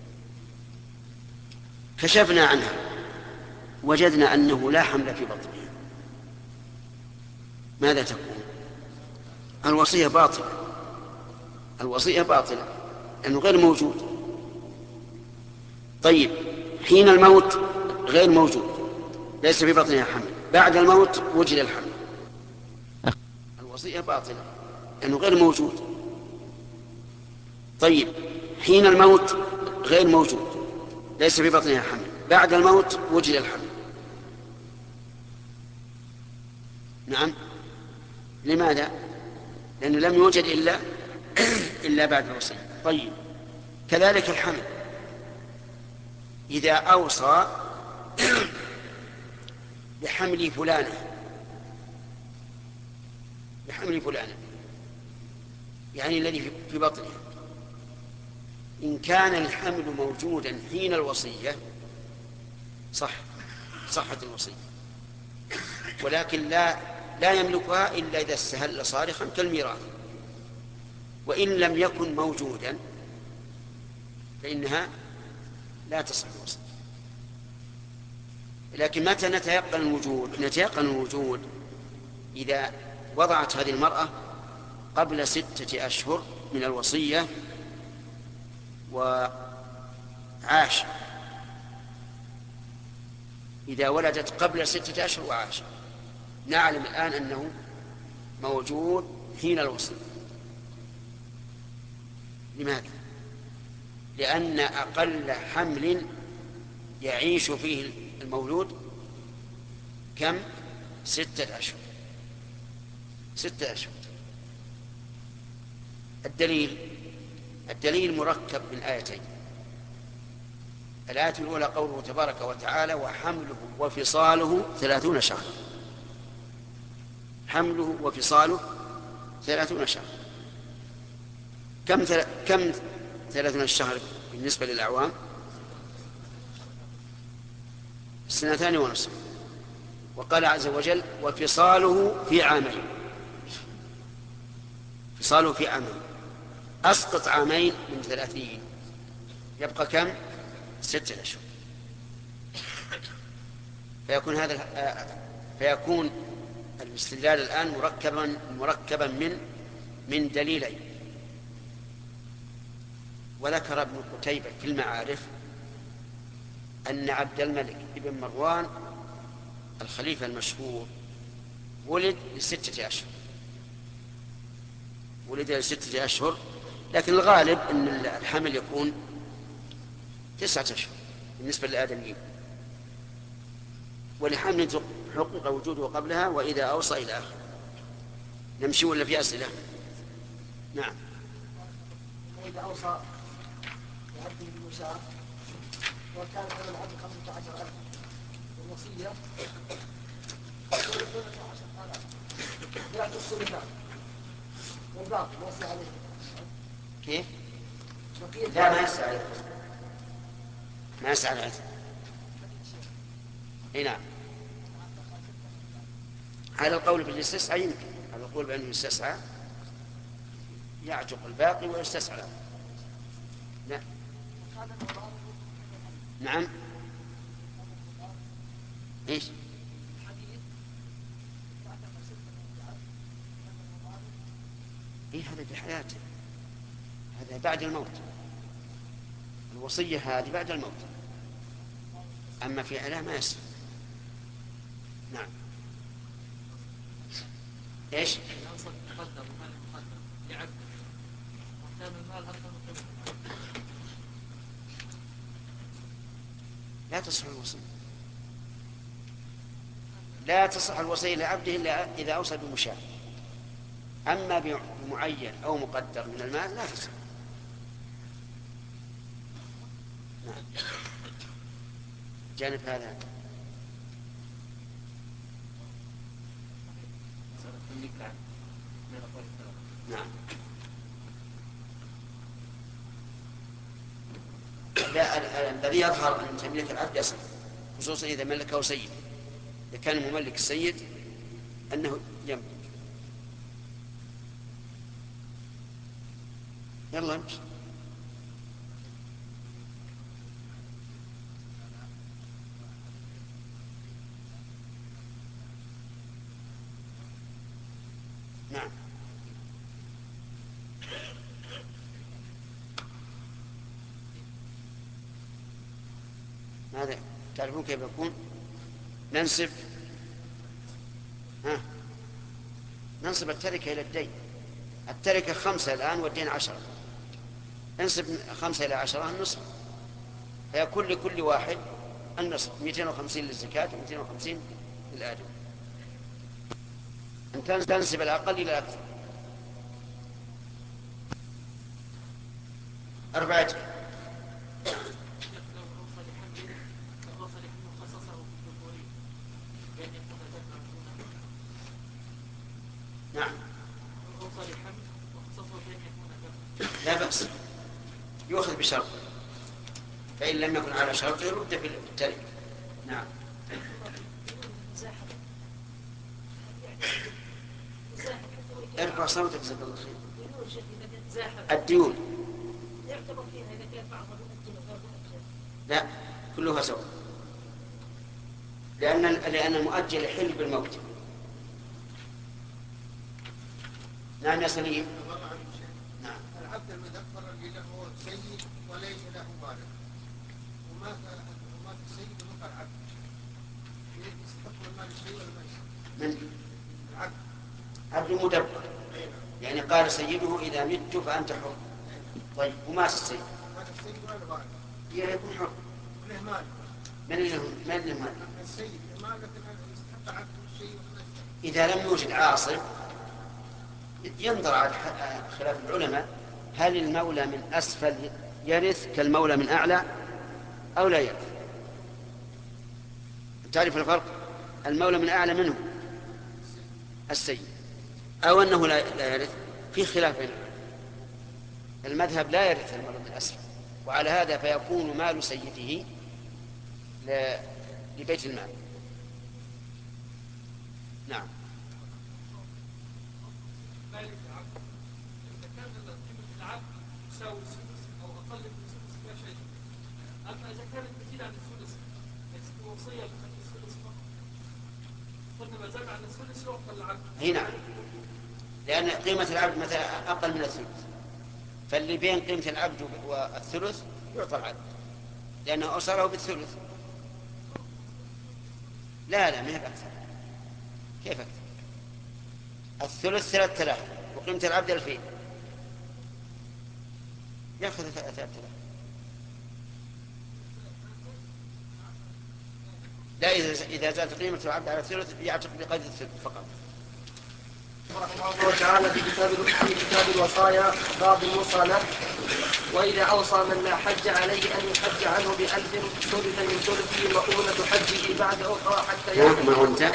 كشفنا عنها وجدنا أنه لا حمل في بطنها، ماذا تكون؟ الوصية باطلة، الوصية باطلة لأنه غير موجود. طيب حين الموت غير موجود، ليس في بطنها حمل، بعد الموت وجد الحمل، الوصية باطلة لأنه غير موجود. طيب حين الموت غير موجود، ليس في بطنها حمل، بعد الموت وجد الحمل. نعم، لماذا؟ لأنه لم يوجد إلا إلا بعد الوصية. طيب كذلك الحمل، إذا أوصى بحمل فلانة بحمل فلانة يعني الذي في بطنها، إن كان الحمل موجودا حين الوصية صح صحت الوصية، ولكن لا لا يملكها إلا إذا استهل صارخا كالميراث. وإن لم يكن موجودا فإنها لا تصح الوصية. لكن متى نتيقن الوجود؟ نتيقن الوجود إذا وضعت هذه المرأة قبل ستة أشهر من الوصية وعاش، إذا ولدت قبل ستة أشهر وعاش نعلم الآن أنه موجود حين الوصية. لماذا؟ لأن أقل حمل يعيش فيه المولود كم؟ ستة أشهر ستة أشهر. الدليل الدليل مركب من آيتين. الآية الأولى قوله تبارك وتعالى وحمله وفصاله ثلاثون شهرا، حمله وفصاله ثلاثون شهرا. كم ثل... كم ثلاثون شهر بالنسبة للأعوام؟ سنتان ونصف. وقال عز وجل وفصاله في عامين، فصاله في عامين، أسقط عامين من ثلاثين يبقى كم؟ ستة أشهر. فيكون هذا فيكون الاستدلال الآن مركبا مركبا من من دليلين. وذكر ابن قتيبة في المعارف أن عبد الملك بن مروان الخليفة المشهور ولد لستة أشهر ولد لستة أشهر لكن الغالب أن الحمل يكون تسعة أشهر بالنسبة للآدميين، ولحمل حقق وجوده قبلها وإذا أوصى إلى آخر. نمشي ولا في أسئلة؟ نعم. وإذا أوصى بعبد بالمشاة وكان على العبد خمسة عشر ألف والوصية يعطي الثلثان والباقي يوصي عليه. كيف؟ لا ما يسعى عليه، ما يسعى عليه. اي نعم، على القول بالاستسعاء يمكن، على القول بأنه يستسعى يعتق الباقي ويستسعى له. لا. نعم. ايش؟ ايه هذا في حياته، هذا بعد الموت، الوصية هذه بعد الموت. أما في علاه ما يصح. نعم. إيش؟ الأوسط مقدر ومال مقدر لعبد وكان المال أكثر من قيمة. لا تصح الوصية، لا تصح الوصية لعبده إلا إذا أوصى بمشاع. أما بمعين أو مقدر من المال لا تصح. نعم. جانب هذا نعم. لا، الذي يظهر أن تملك العبد يصح، خصوصا إذا ملكه سيد. إذا كان المملك السيد أنه يملك. يلا امشي. نعم. ماذا تعرفون كيف يكون؟ ننسب ها ننسب التركة إلى الدين. التركة خمسة الآن والدين عشرة، انسب خمسة إلى عشرة النصف، فيكون لكل واحد النصف، مئتين وخمسين للزكاة ومئتين وخمسين للآدم. أن تنسب الأقل إلى الأكثر. أربعة. نعم. لا بأس، يؤخذ بشرط، فإن لم يكن على شرط يرد في التركة. نعم. ارفع صوتك جزاك الله خير. الديون لا كلها سواء، لأن لأن المؤجل يحل بالموت. نعم يا سليم. نعم. العبد المذكر اللي له سيد وليس له والد ومات ومات السيد وبقى العبد، يستحق المال الشيء ولا ما يستحق؟ من؟ العبد. عبد المدبر، يعني قال سيده إذا مت فأنت حر. طيب ومات السيد؟ مات السيد ولا الوالد؟ يكون حر. له مال. من اللي من اللي مال؟ السيد له مال لكن يستحق عبد الشيء ولا ما يستحق؟ إذا لم يوجد عاصب ينظر على خلاف العلماء، هل المولى من أسفل يرث كالمولى من أعلى أو لا يرث؟ تعرف الفرق؟ المولى من أعلى منه السيد، أو أنه لا يرث، في خلاف بين المذهب لا يرث المولى من أسفل، وعلى هذا فيكون مال سيده لبيت المال. نعم. تساوي الثلث او اقل من الثلث لا شيء. اما اذا كانت تزيد عن الثلث ليست وصيه بخمس الثلث فقط، قلنا ما زاد عن الثلث يعطى العبد. اي نعم، لان قيمه العبد مثلا اقل من الثلث، فاللي بين قيمه العبد والثلث يعطى العبد لانه اوصله بالثلث. لا لا ما هي اكثر. كيف اكثر؟ الثلث ثلاثة آلاف وقيمه العبد ألفين، يأخذ ثلاثة آلاف. لا، إذا زادت قيمة العبد على الثلث يعتق بقيد الثلث فقط. رحمه الله تعالى في كتاب في كتاب الوصايا باب الموصى، وإذا أوصى من لا حج عليه أن يحج عنه بألف ثلثا من ثلثه مؤونة حجه بعد أخرى حتى ينفذ. مؤونة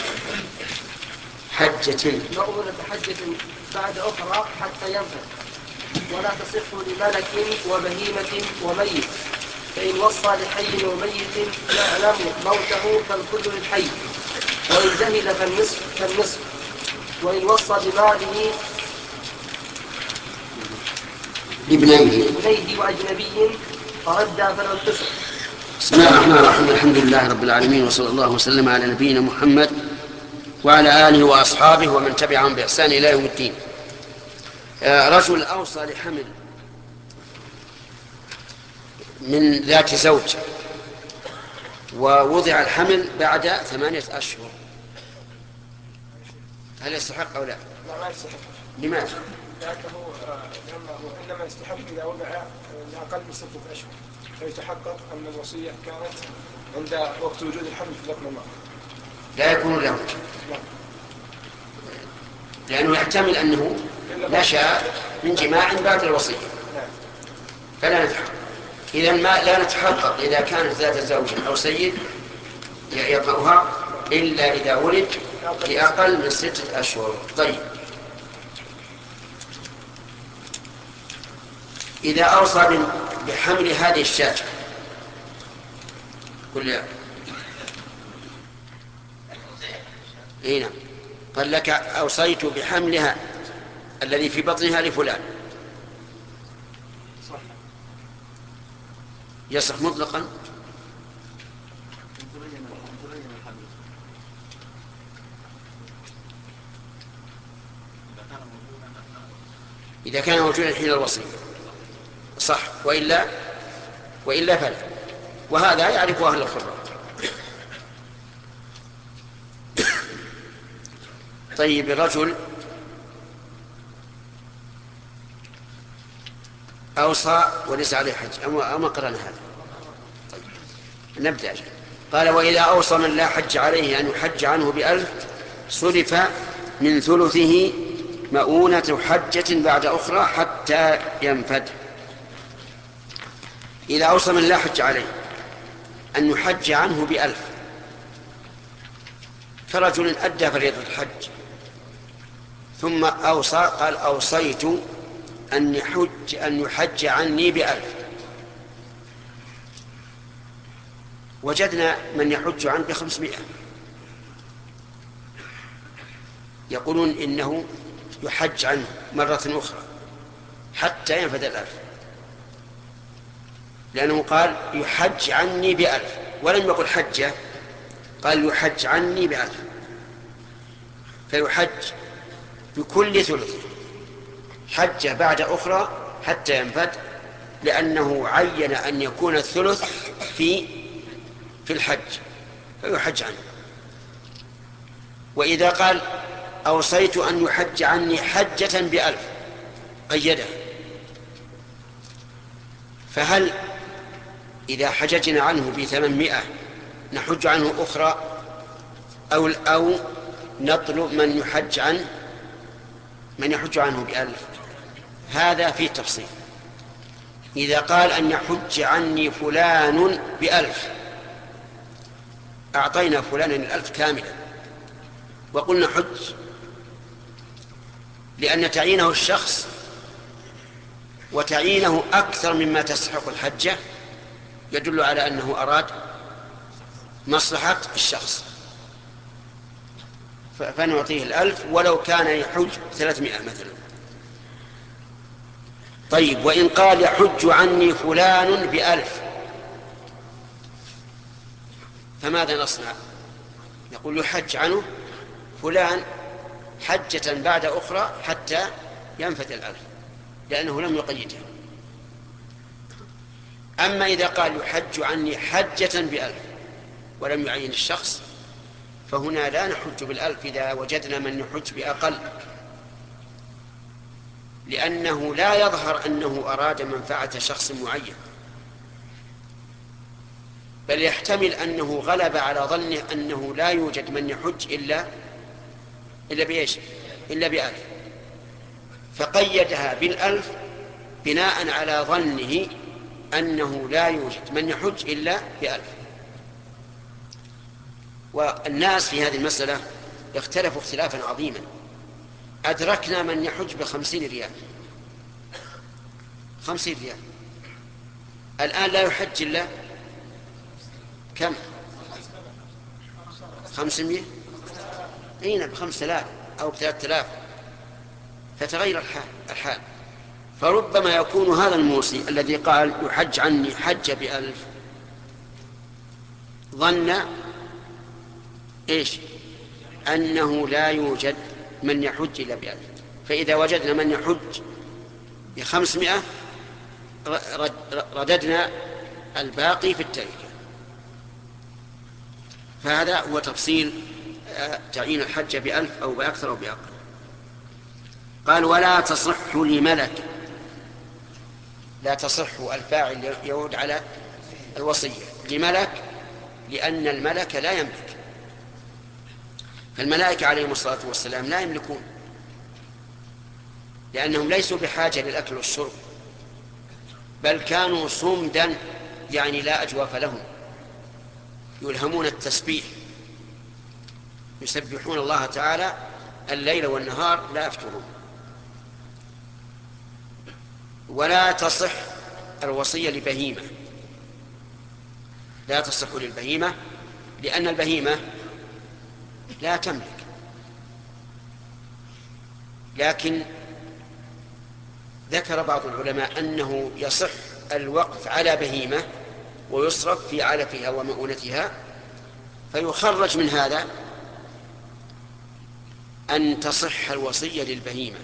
حجة مؤونة حجة بعد أخرى حتى ينفذ. ولا تصح لملك وبهيمة وميت، فإن وصى لحي وميت يعلم موته فالكل للحي، وإن جهل فالنصف فالنصف، وإن وصى بماله لابنيه ابنيه وأجنبي فردى فله التسع. بسم الله الرحمن الرحيم. الحمد لله رب العالمين، وصلى الله وسلم على نبينا محمد وعلى آله وأصحابه ومن تبعهم بإحسان إلى يوم الدين. رجل أوصى لحمل من ذات زوج ووضع الحمل بعد ثمانية أشهر، هل يستحق أو لا؟ لا ما يستحق. لماذا؟ لأنه لأنه إنما يستحق إذا وضع لأقل من ستة أشهر، فيتحقق أن الوصية كانت عند وقت وجود الحمل في بطن المرأة. لا يكون له، لأنه يحتمل أنه نشأ من جماع بعد الوصية، فلا نتحقق. إذا ما لا نتحقق إذا كانت ذات زوج أو سيد يطأها إلا إذا ولد لأقل من ستة أشهر. طيب، إذا أوصى بحمل هذه الشاة كل إيه نعم، قال لك أوصيت بحملها الذي في بطنها لفلان، يصح مطلقا؟ إذا كان موجودا حين الوصية صح، وإلا وإلا فلا، وهذا يعرف أهل الخبرة. طيب، الرجل أوصى وليس عليه حج، أما قرأنا هذا. طيب، نبدأ. قال: وإذا أوصى من لا حج عليه أن يحج عنه بألف صرف من ثلثه مؤونة حجة بعد أخرى حتى ينفد. إذا أوصى من لا حج عليه أن يحج عنه بألف، فرجل أدى فريضة الحج ثم أوصى قال: أوصيت أن يحج أن يحج عني بألف. وجدنا من يحج عنه بخمسمائة، يقولون إنه يحج عنه مرة أخرى حتى ينفد الألف، لأنه قال يحج عني بألف ولم يقل حجة، قال يحج عني بألف، فيحج بكل ثلث حجة بعد أخرى حتى ينفد، لأنه عين أن يكون الثلث في في الحج فيحج عنه. وإذا قال أوصيت أن يحج عني حجة بألف قيدها، فهل إذا حججنا عنه بثمانمائة نحج عنه أخرى أو أو نطلب من يحج عنه من يحج عنه بألف؟ هذا فيه تفصيل. إذا قال أن يحج عني فلان بألف، أعطينا فلانا الألف كاملا وقلنا حج، لأن تعيينه الشخص وتعيينه أكثر مما تستحق الحجة يدل على أنه أراد مصلحة الشخص، فنعطيه الألف ولو كان يحج ثلاثمائة مثلا. طيب، وإن قال يحج عني فلان بألف فماذا نصنع؟ نقول يحج عنه فلان حجة بعد أخرى حتى ينفد الألف، لأنه لم يقيدها. أما إذا قال يحج عني حجة بألف ولم يعين الشخص فهنا لا نحج بالألف إذا وجدنا من يحج بأقل، لأنه لا يظهر أنه أراد منفعة شخص معين، بل يحتمل أنه غلب على ظنه أنه لا يوجد من يحج إلا إلا بإيش؟ إلا بألف، فقيدها بالألف بناء على ظنه أنه لا يوجد من يحج إلا بألف. والناس في هذه المسألة اختلفوا اختلافا عظيما. أدركنا من يحج بخمسين ريال، خمسين ريال الآن لا يحج إلا كم؟ خمسمائة، أين بخمسة آلاف أو بثلاثة آلاف، فتغير الحال, الحال فربما يكون هذا الموصي الذي قال يحج عني حج بألف ظن إيش؟ أنه لا يوجد من يحج إلا بألف، فإذا وجدنا من يحج بخمسمائة رددنا الباقي في التركة. فهذا هو تفصيل تعيين الحجة بألف أو بأكثر أو بأقل. قال ولا تصح لملك. لا تصح الفاعل يعود على الوصية لملك، لأن الملك لا يملك. فالملائكة عليهم الصلاة والسلام لا يملكون، لأنهم ليسوا بحاجة للأكل والشرب، بل كانوا صمدا، يعني لا أجواف لهم، يلهمون التسبيح، يسبحون الله تعالى الليل والنهار لا يفترون. ولا تصح الوصية لبهيمة. لا تصح للبهيمة لأن البهيمة لا تملك، لكن ذكر بعض العلماء أنه يصح الوقف على بهيمة ويصرف في علفها ومؤونتها، فيخرج من هذا أن تصح الوصية للبهيمة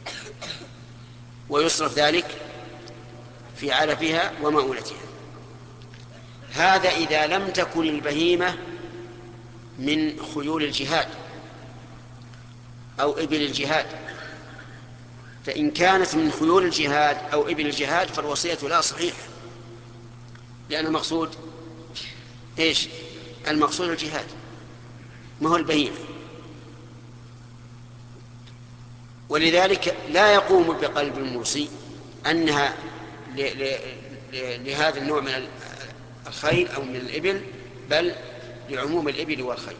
ويصرف ذلك في علفها ومؤونتها. هذا إذا لم تكن البهيمة من خيول الجهاد أو إبل الجهاد، فإن كانت من خيول الجهاد أو إبل الجهاد فالوصية لا صحيحة، لأن المقصود إيش؟ المقصود الجهاد ما هو البهيمة. ولذلك لا يقوم بقلب الموصي أنها لهذا النوع من الخيل أو من الإبل، بل لعموم الإبل والخيل.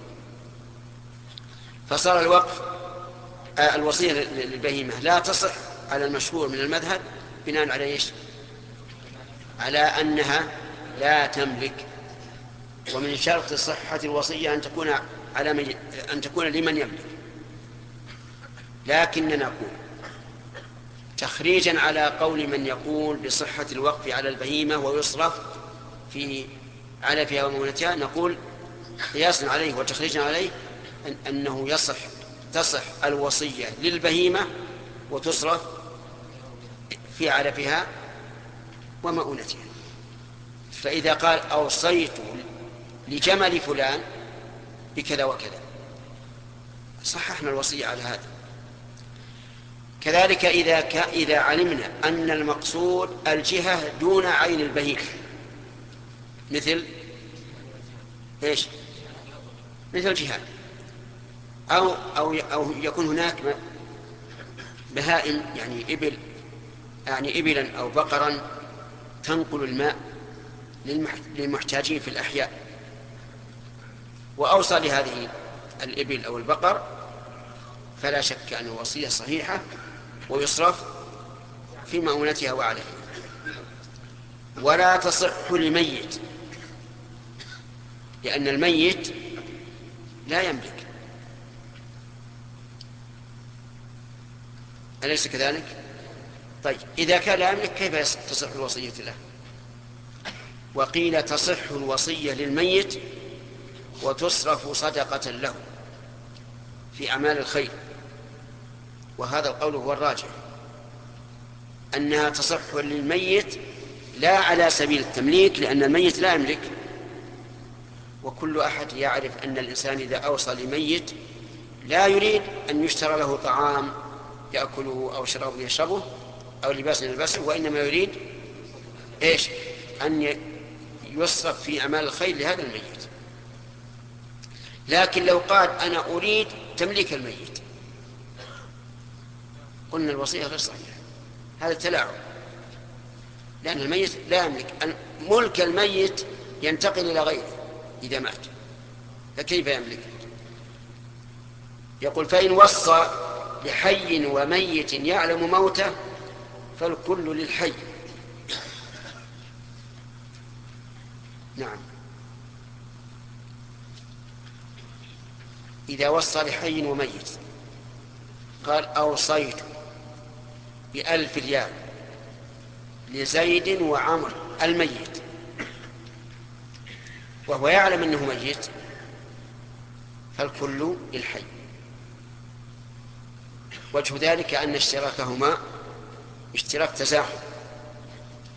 فصار الوقف الوصية للبهيمة لا تصح على المشهور من المذهب بناء على إيش؟ على أنها لا تملك. ومن شرط صحة الوصية أن تكون على من أن تكون لمن يملك. لكننا نقول تخريجا على قول من يقول بصحة الوقف على البهيمة ويصرف في علفها ومؤونتها، نقول قياسا عليه وتخريجا عليه أن أنه يصح تصح الوصية للبهيمة وتصرف في علفها ومؤونتها. فإذا قال أوصيت لجمل فلان بكذا وكذا صححنا الوصية على هذا. كذلك إذا, ك... إذا علمنا أن المقصود الجهة دون عين البهيمة، مثل إيش؟ مثل جهاد، أو, أو, أو يكون هناك بهائم يعني إبل يعني إبلا أو بقرا تنقل الماء للمحتاجين في الأحياء، وأوصى لهذه الإبل أو البقر، فلا شك أن الوصية صحيحة ويصرف في مؤونتها وعليها. ولا تصح لميت، لأن الميت لا يملك، أليس كذلك؟ طيب إذا كان لا يملك كيف تصح الوصية له؟ وقيل تصح الوصية للميت وتصرف صدقة له في أعمال الخير، وهذا القول هو الراجح، أنها تصح للميت لا على سبيل التمليك، لأن الميت لا يملك، وكل أحد يعرف أن الإنسان إذا أوصى لميت لا يريد أن يشترى له طعام يأكله أو شراب يشربه أو لباس يلبسه، وإنما يريد إيش؟ أن يصرف في أعمال الخير لهذا الميت. لكن لو قال أنا أريد تمليك الميت، قلنا الوصية غير صحيحة، هذا تلاعب، لأن الميت لا يملك. ملك الميت ينتقل إلى غيره إذا مات، فكيف يملك؟ يقول فإن وصى لحي وميت يعلم موته فالكل للحي. نعم، إذا وصى لحي وميت قال أوصيت بألف ريال لزيد وعمر الميت، وهو يعلم أنه ميت، فالكل للحي. وجه ذلك أن اشتراكهما اشتراك تزاحم،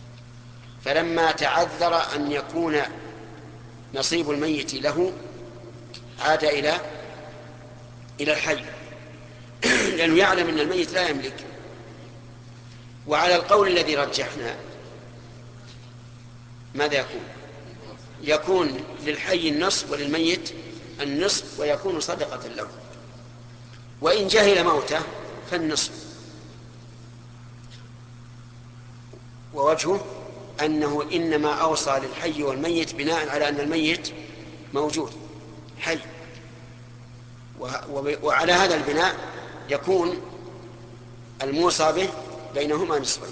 فلما تعذر أن يكون نصيب الميت له عاد إلى إلى الحي لأنه يعلم أن الميت لا يملك. وعلى القول الذي رجحنا ماذا يكون؟ يكون للحي النصف وللميت النصف، ويكون صدقة له. وإن جهل موته فالنصف. ووجهه أنه إنما أوصى للحي والميت بناء على أن الميت موجود حي، وعلى هذا البناء يكون الموصى به بينهما نصفين.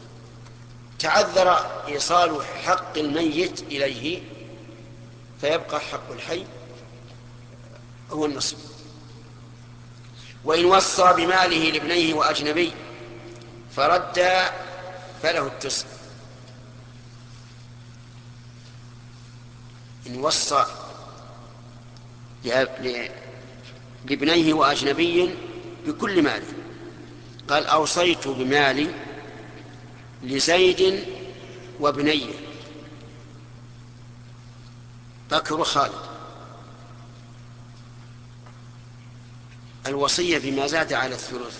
تعذر إيصال حق الميت إليه فيبقى حق الحي هو النصف. وإن وصى بماله لابنيه وأجنبي فرد فله التسع. إن وصى لابنيه وأجنبي بكل ماله، قال أوصيت بمالي لزيد وابنيه بكر وخالد، الوصية بما زاد على الثلث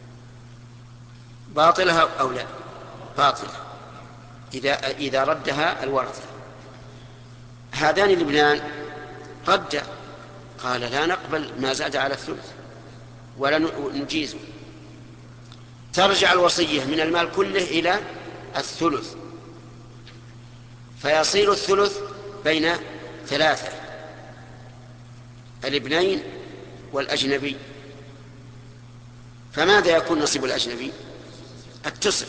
باطلها أو لا؟ باطلة إذا, إذا ردها الورثة. هذان الابنان رد، قال لا نقبل ما زاد على الثلث ولا نجيزه. ترجع الوصية من المال كله إلى الثلث، فيصير الثلث بين ثلاثة، الابنين والأجنبي. فماذا يكون نصيب الأجنبي؟ التسع.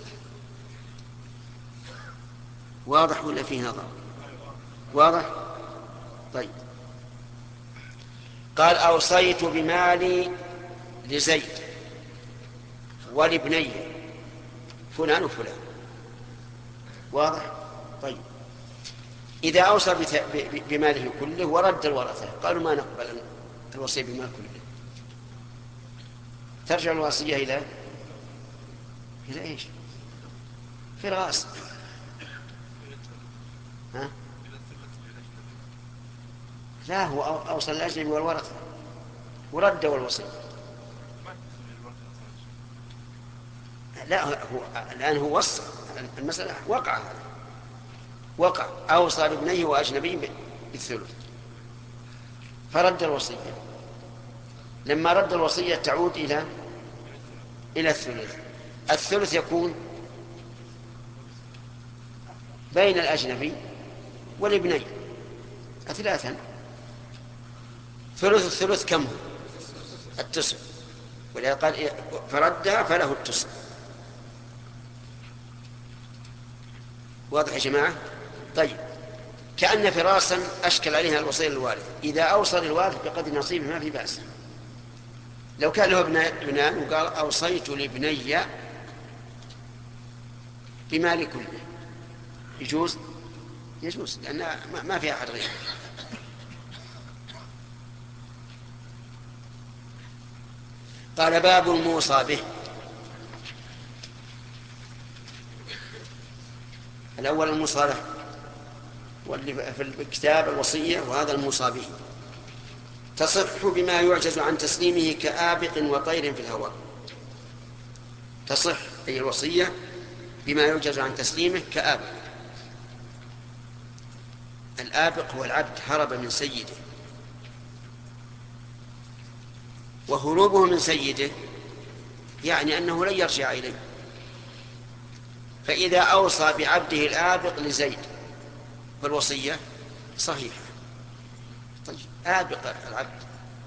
واضح ولا فيه نظر؟ واضح. طيب، قال أوصيت بمالي لزيد ولابني فلان وفلان. واضح. طيب، إذا أوصى بماله كله ورد الورثة قالوا ما نقبل الوصية بمال كله، ترجع الوصية إلى إلى إيش؟ فراس. ها؟ لا، هو أوصل الأجنبي والورثة وردوا الوصية. لا، هو الآن هو وصى، المسألة وقع وقع أوصى لابنيه وأجنبي بالثلث فرد الوصية. لما رد الوصية تعود إلى إلى الثلث. الثلث يكون بين الأجنبي والابنين ثلاثا. ثلث الثلث كم هو؟ التسع. ولذا قال فردها فله التسع. واضح يا جماعة؟ طيب، كأن فراسا أشكل عليها الوصية للوالد، إذا أوصى للوالد بقدر نصيبه ما في بأس. لو كان له ابنان وقال أوصيت لابني بمالي كله، يجوز؟ يجوز، لأن ما في أحد غيره. قال باب الموصى به. الأول الموصى له، واللي في الكتاب الوصية، وهذا الموصى به. تصح بما يعجز عن تسليمه كآبق وطير في الهواء. تصح أي الوصية بما يعجز عن تسليمه كآبق. الآبق هو العبد هرب من سيده، وهروبه من سيده يعني أنه لن يرجع إليه. فإذا أوصى بعبده الآبق لزيد فالوصية صحيحة. طيب، آبق العبد،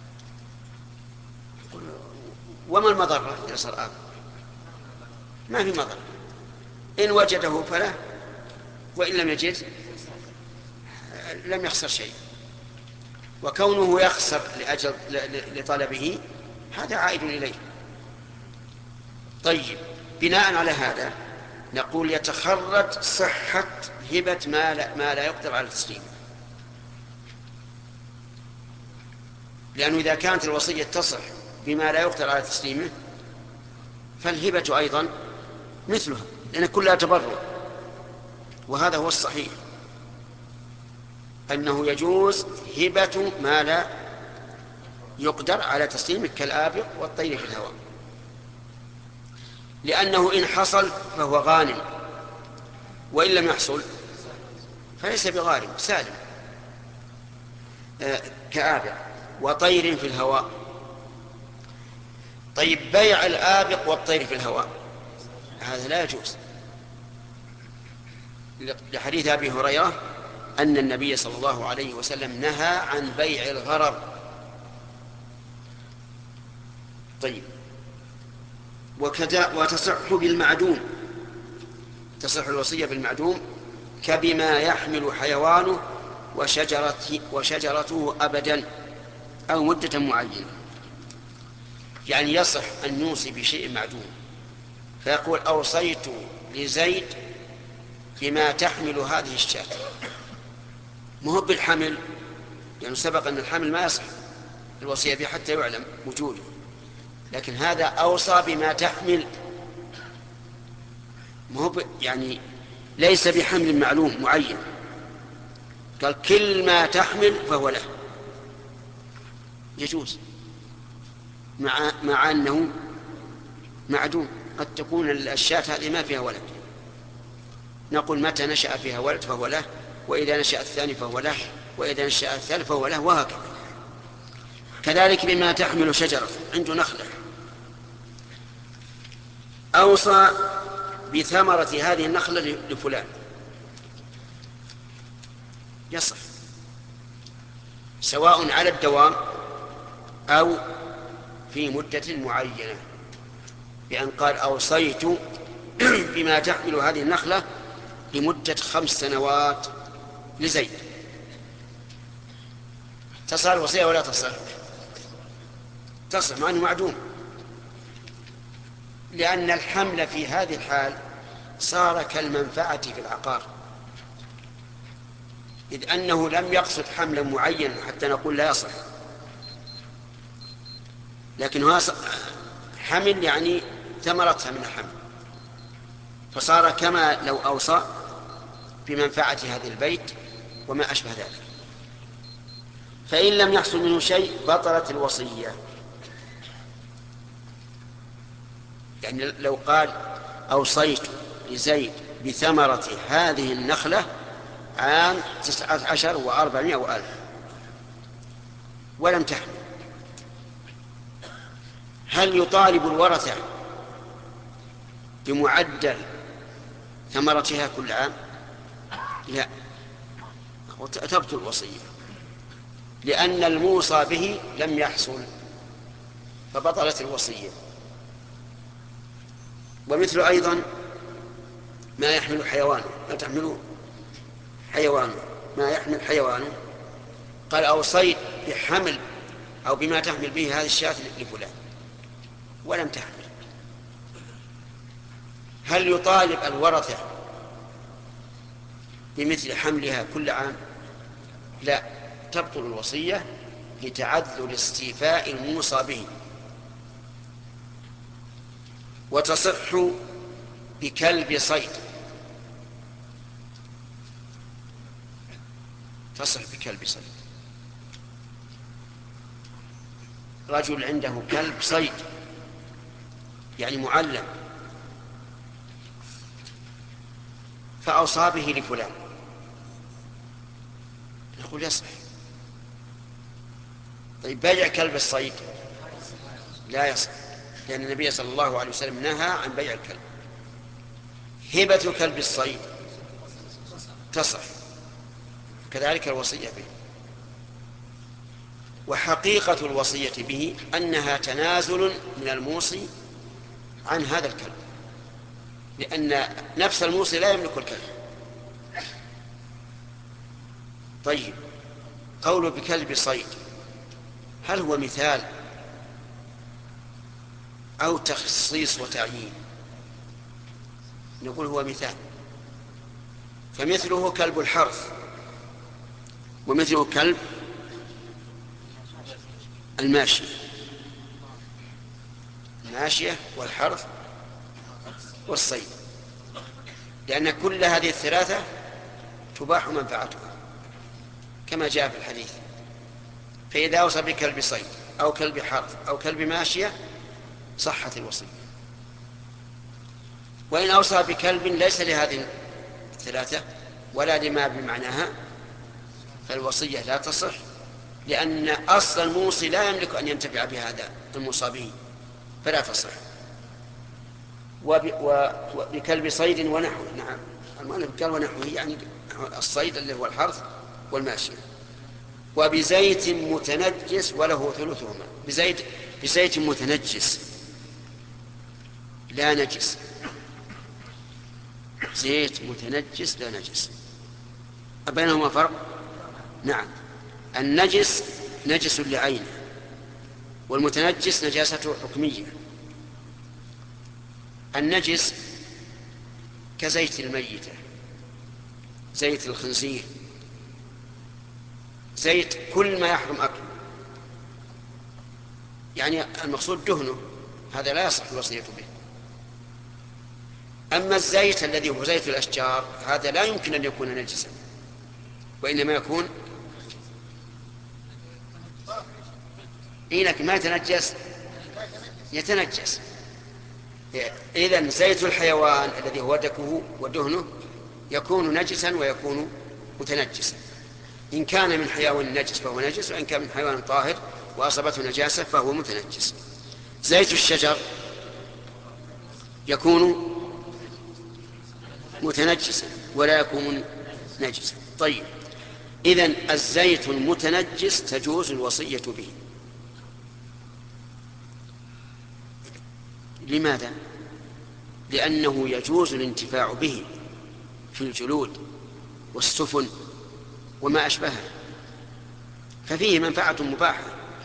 وما المضرة إذا صار آبق؟ ما في مضرة، إن وجده فله، وإن لم يجد لم يخسر شيء. وكونه يخسر لأجل لطلبه هذا عائد إليه. طيب، بناء على هذا نقول يتخرج صحة هبة ما لا, ما لا يقدر على تسليمه، لأنه إذا كانت الوصية تصح بما لا يقدر على تسليمه فالهبة أيضا مثلها، لأن كلها تبرع، وهذا هو الصحيح. أنه يجوز هبة ما لا يقدر على تسليمه كالآبق والطير في الهواء، لأنه إن حصل فهو غانم، وإن لم يحصل فليس بغارم سالم، آه كآبق وطير في الهواء. طيب بيع الآبق والطير في الهواء هذا لا يجوز، لحديث أبي هريرة أن النبي صلى الله عليه وسلم نهى عن بيع الغرر. طيب وكذا وتصح بالمعدوم، تصح الوصية بالمعدوم كبما يحمل حيوانه وشجرته, وشجرته أبدا أو مدة معينة. يعني يصح أن يوصي بشيء معدوم فيقول أوصيت لزيد بما تحمل هذه الشاة، مهب بالحمل، يعني سبق أن الحمل ما يصح الوصية به حتى يعلم وجوده، لكن هذا أوصى بما تحمل، مهب يعني ليس بحمل معلوم معين، قال كل ما تحمل فهو له، يجوز مع, مع أنه معدوم. قد تكون الشاة هذه ما فيها ولد، نقول متى نشأ فيها ولد فهو له، وإذا نشأ الثاني فهو له، وإذا نشأ الثالث فهو له، وهكذا. كذلك بما تحمل شجرة، عنده نخلة أوصى بثمرة هذه النخلة لفلان، يصح سواء على الدوام أو في مدة معينة، بأن قال أوصيت بما تحمل هذه النخلة لمدة خمس سنوات لزيد. تصح الوصية ولا تصح؟ تصح مع أنه معدوم، لأن الحمل في هذه الحال صار كالمنفعة في العقار، إذ أنه لم يقصد حملا معينا حتى نقول لا يصح، لكن هو حمل يعني ثمرتها من الحمل، فصار كما لو أوصى بمنفعة هذا البيت وما أشبه ذلك. فإن لم يحصل منه شيء بطلت الوصية. يعني لو قال أوصيت لزيد بثمرة هذه النخلة عام تسعة عشر وأربعمائة وألف ولم تحمل، هل يطالب الورثة بمعدل ثمرتها كل عام؟ لا، تبطل الوصية، لأن الموصى به لم يحصل فبطلت الوصية. ومثل أيضا ما يحمل حيوانه، ما تحمل حيوانه، ما يحمل حيوانه، قال أوصيت بحمل أو بما تحمل به هذه الشاة لفلان ولم تحمل، هل يطالب الورثة بمثل حملها كل عام؟ لا، تبطل الوصية لتعذر استيفاء الموصى به. وتصح بكلب صيد، تصح بكلب صيد، رجل عنده كلب صيد يعني معلم فأوصى به لفلان، نقول يصح. طيب بيع كلب الصيد لا يصح، لأن النبي صلى الله عليه وسلم نهى عن بيع الكلب. هبة كلب الصيد تصح، كذلك الوصية به. وحقيقة الوصية به أنها تنازل من الموصي عن هذا الكلب، لأن نفس الموصي لا يملك الكلب. طيب قوله بكلب صيد هل هو مثال أو تخصيص وتعيين؟ نقول هو مثال، فمثله كلب الحرث ومثله كلب الماشية، الماشية والحرث والصيد، لأن كل هذه الثلاثة تباح منفعتها، كما جاء في الحديث. فإذا أوصى بكلب صيد أو كلب حرث أو كلب ماشية صحت الوصية. وإن أوصى بكلب ليس لهذه الثلاثة ولا لما بمعناها فالوصية لا تصح، لأن أصل الموصي لا يملك أن ينتفع بهذا الموصى به فلا تصح. وبكلب صيد ونحوه. نعم المؤلف قال ونحوه يعني الصيد اللي هو الحرث والماشية. وبزيت متنجس وله ثلثهما. بزيت بزيت متنجس لا نجس. زيت متنجس لا نجس بينهما فرق. نعم النجس نجس لعينه والمتنجس نجاسته حكمية. النجس كزيت الميتة، زيت الخنزير، زيت كل ما يحرم أكله، يعني المقصود دهنه، هذا لا يصح الوصية به. أما الزيت الذي هو زيت الأشجار هذا لا يمكن أن يكون نجسا، وإنما يكون إنك ما يتنجس يتنجس. إذن زيت الحيوان الذي هو دكه ودهنه يكون نجسا ويكون متنجسا. إن كان من حيوان نجس فهو نجس، وإن كان من حيوان طاهر وأصابته نجاسة فهو متنجس. زيت الشجر يكون متنجسا ولا يكون نجسا. طيب إذن الزيت المتنجس تجوز الوصية به. لماذا؟ لأنه يجوز الانتفاع به في الجلود والسفن وما أشبهه، ففيه منفعة مباحة.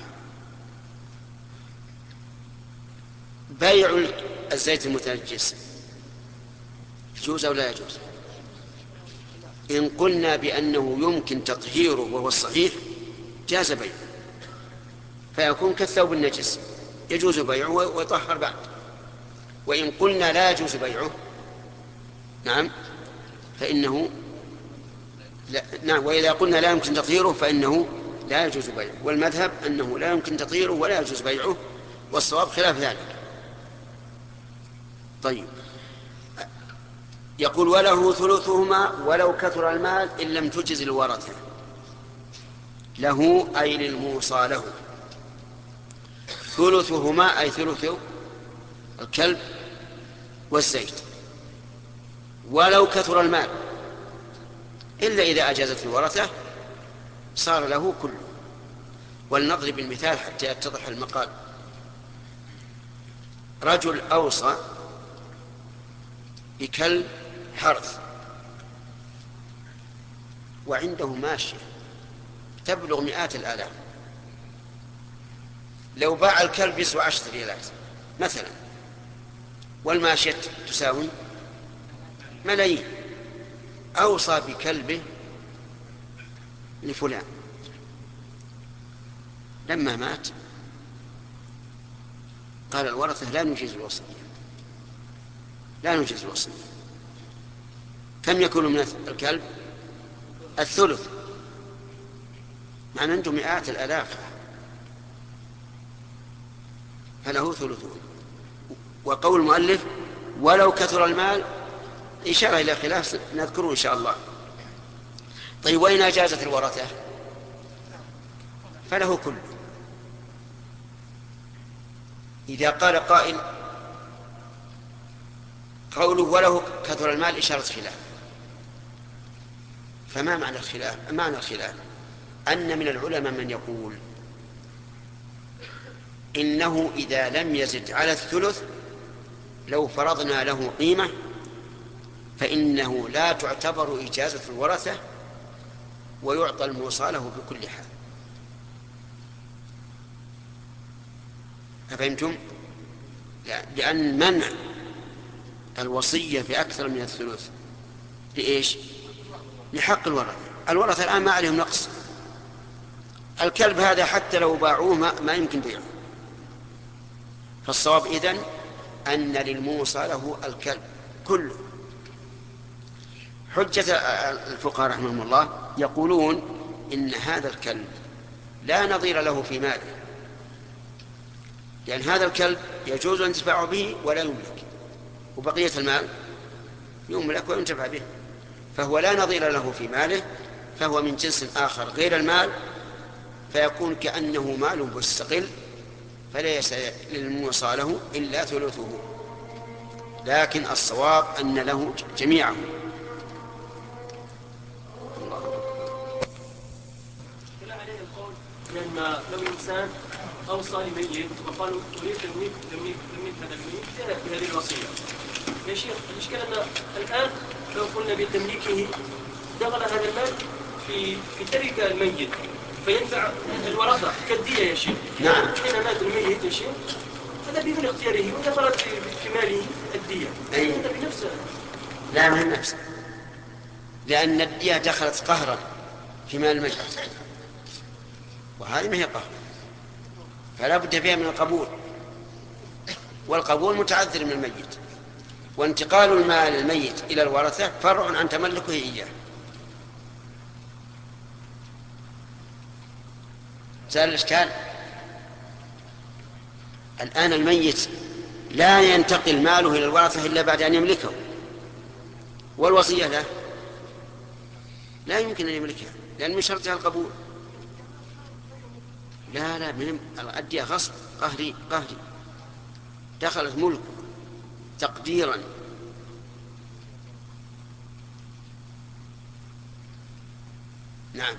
بيع الزيت المتنجس يجوز أو لا يجوز؟ إن قلنا بأنه يمكن تطهيره وهو الصحيح جاز بيعه، فيكون كالثوب النجس يجوز بيعه ويطهر بعد. وإن قلنا لا يجوز بيعه نعم فإنه لا نعم وإذا قلنا لا يمكن تطهيره فإنه لا يجوز بيعه. والمذهب أنه لا يمكن تطهيره ولا يجوز بيعه، والصواب خلاف ذلك. طيب يقول وله ثلثهما ولو كثر المال إن لم تجز الورثة. له أي للموصى له. ثلثهما أي ثلث الكلب والزيت ولو كثر المال، إلا إذا أجازت الورثة صار له كله. ولنضرب المثال حتى يتضح المقال. رجل أوصى بكلب حرث وعنده ماشية تبلغ مئات الآلاف، لو باع الكلب يسوى عشرة ريالات مثلا والماشية تساوي ملايين، أوصى بكلبه لفلان، لما مات قال الورثة لا نجيز الوصية، لا نجيز الوصية. كم يكون من الكلب؟ الثلث، معنى عنده مئات الآلاف فله ثلثه. وقول المؤلف ولو كثر المال إشارة إلى خلاف نذكره إن شاء الله. طيب وإن أجازت الورثة فله كله. إذا قال قائل قوله وله كثر المال إشارة خلاف، فما معنى الخلاف؟ معنى الخلاف أن من العلماء من يقول إنه إذا لم يزد على الثلث لو فرضنا له قيمة فإنه لا تعتبر إجازة الورثة ويعطى الموصى له بكل حال. أفهمتم؟ لأن منع الوصية بأكثر من الثلث لإيش؟ لحق الورثة. الورثة الآن ما عليهم نقص. الكلب هذا حتى لو باعوه ما, ما يمكن بيعه. فالصواب إذن أن للموصى له الكلب كله. حجة الفقهاء رحمهم الله يقولون إن هذا الكلب لا نظير له في ماله، لأن هذا الكلب يجوز الانتفاع به ولا يملك، وبقية المال يملك وينتفع به، فهو لا نظير له في ماله، فهو من جنس آخر غير المال، فيكون كأنه مال مستقل، فليس للموصى له إلا ثلثه، لكن الصواب أن له جميعه. لأن لو إنسان أوصى لميت وقالوا أريد تمليك تمليك تمليك هذا الميت في هذه الوصية. يا شيخ المشكلة أن الآن لو قلنا بتمليكه دخل هذا المال في في تركة الميت فينفع الورثة كالدية يا شيخ. نعم. حين مات الميت يا شيخ هذا بدون اختياره ودخلت في, في ماله الدية. أي. هذا بنفسه. لا من نفسه، لأن الدية دخلت قهرا في مال الميت، وهذه ما هي قهر، فلا بد فيها من القبول، والقبول متعذر من الميت، وانتقال المال الميت إلى الورثة فرع عن تملكه إياه. سأل الإشكال. الآن الميت لا ينتقل ماله إلى الورثة إلا بعد أن يملكه، والوصية له لا يمكن أن يملكها لأن من شرطها القبول. لا لا من الأدية غصب قهري قهري، دخلت ملك تقديرا. نعم.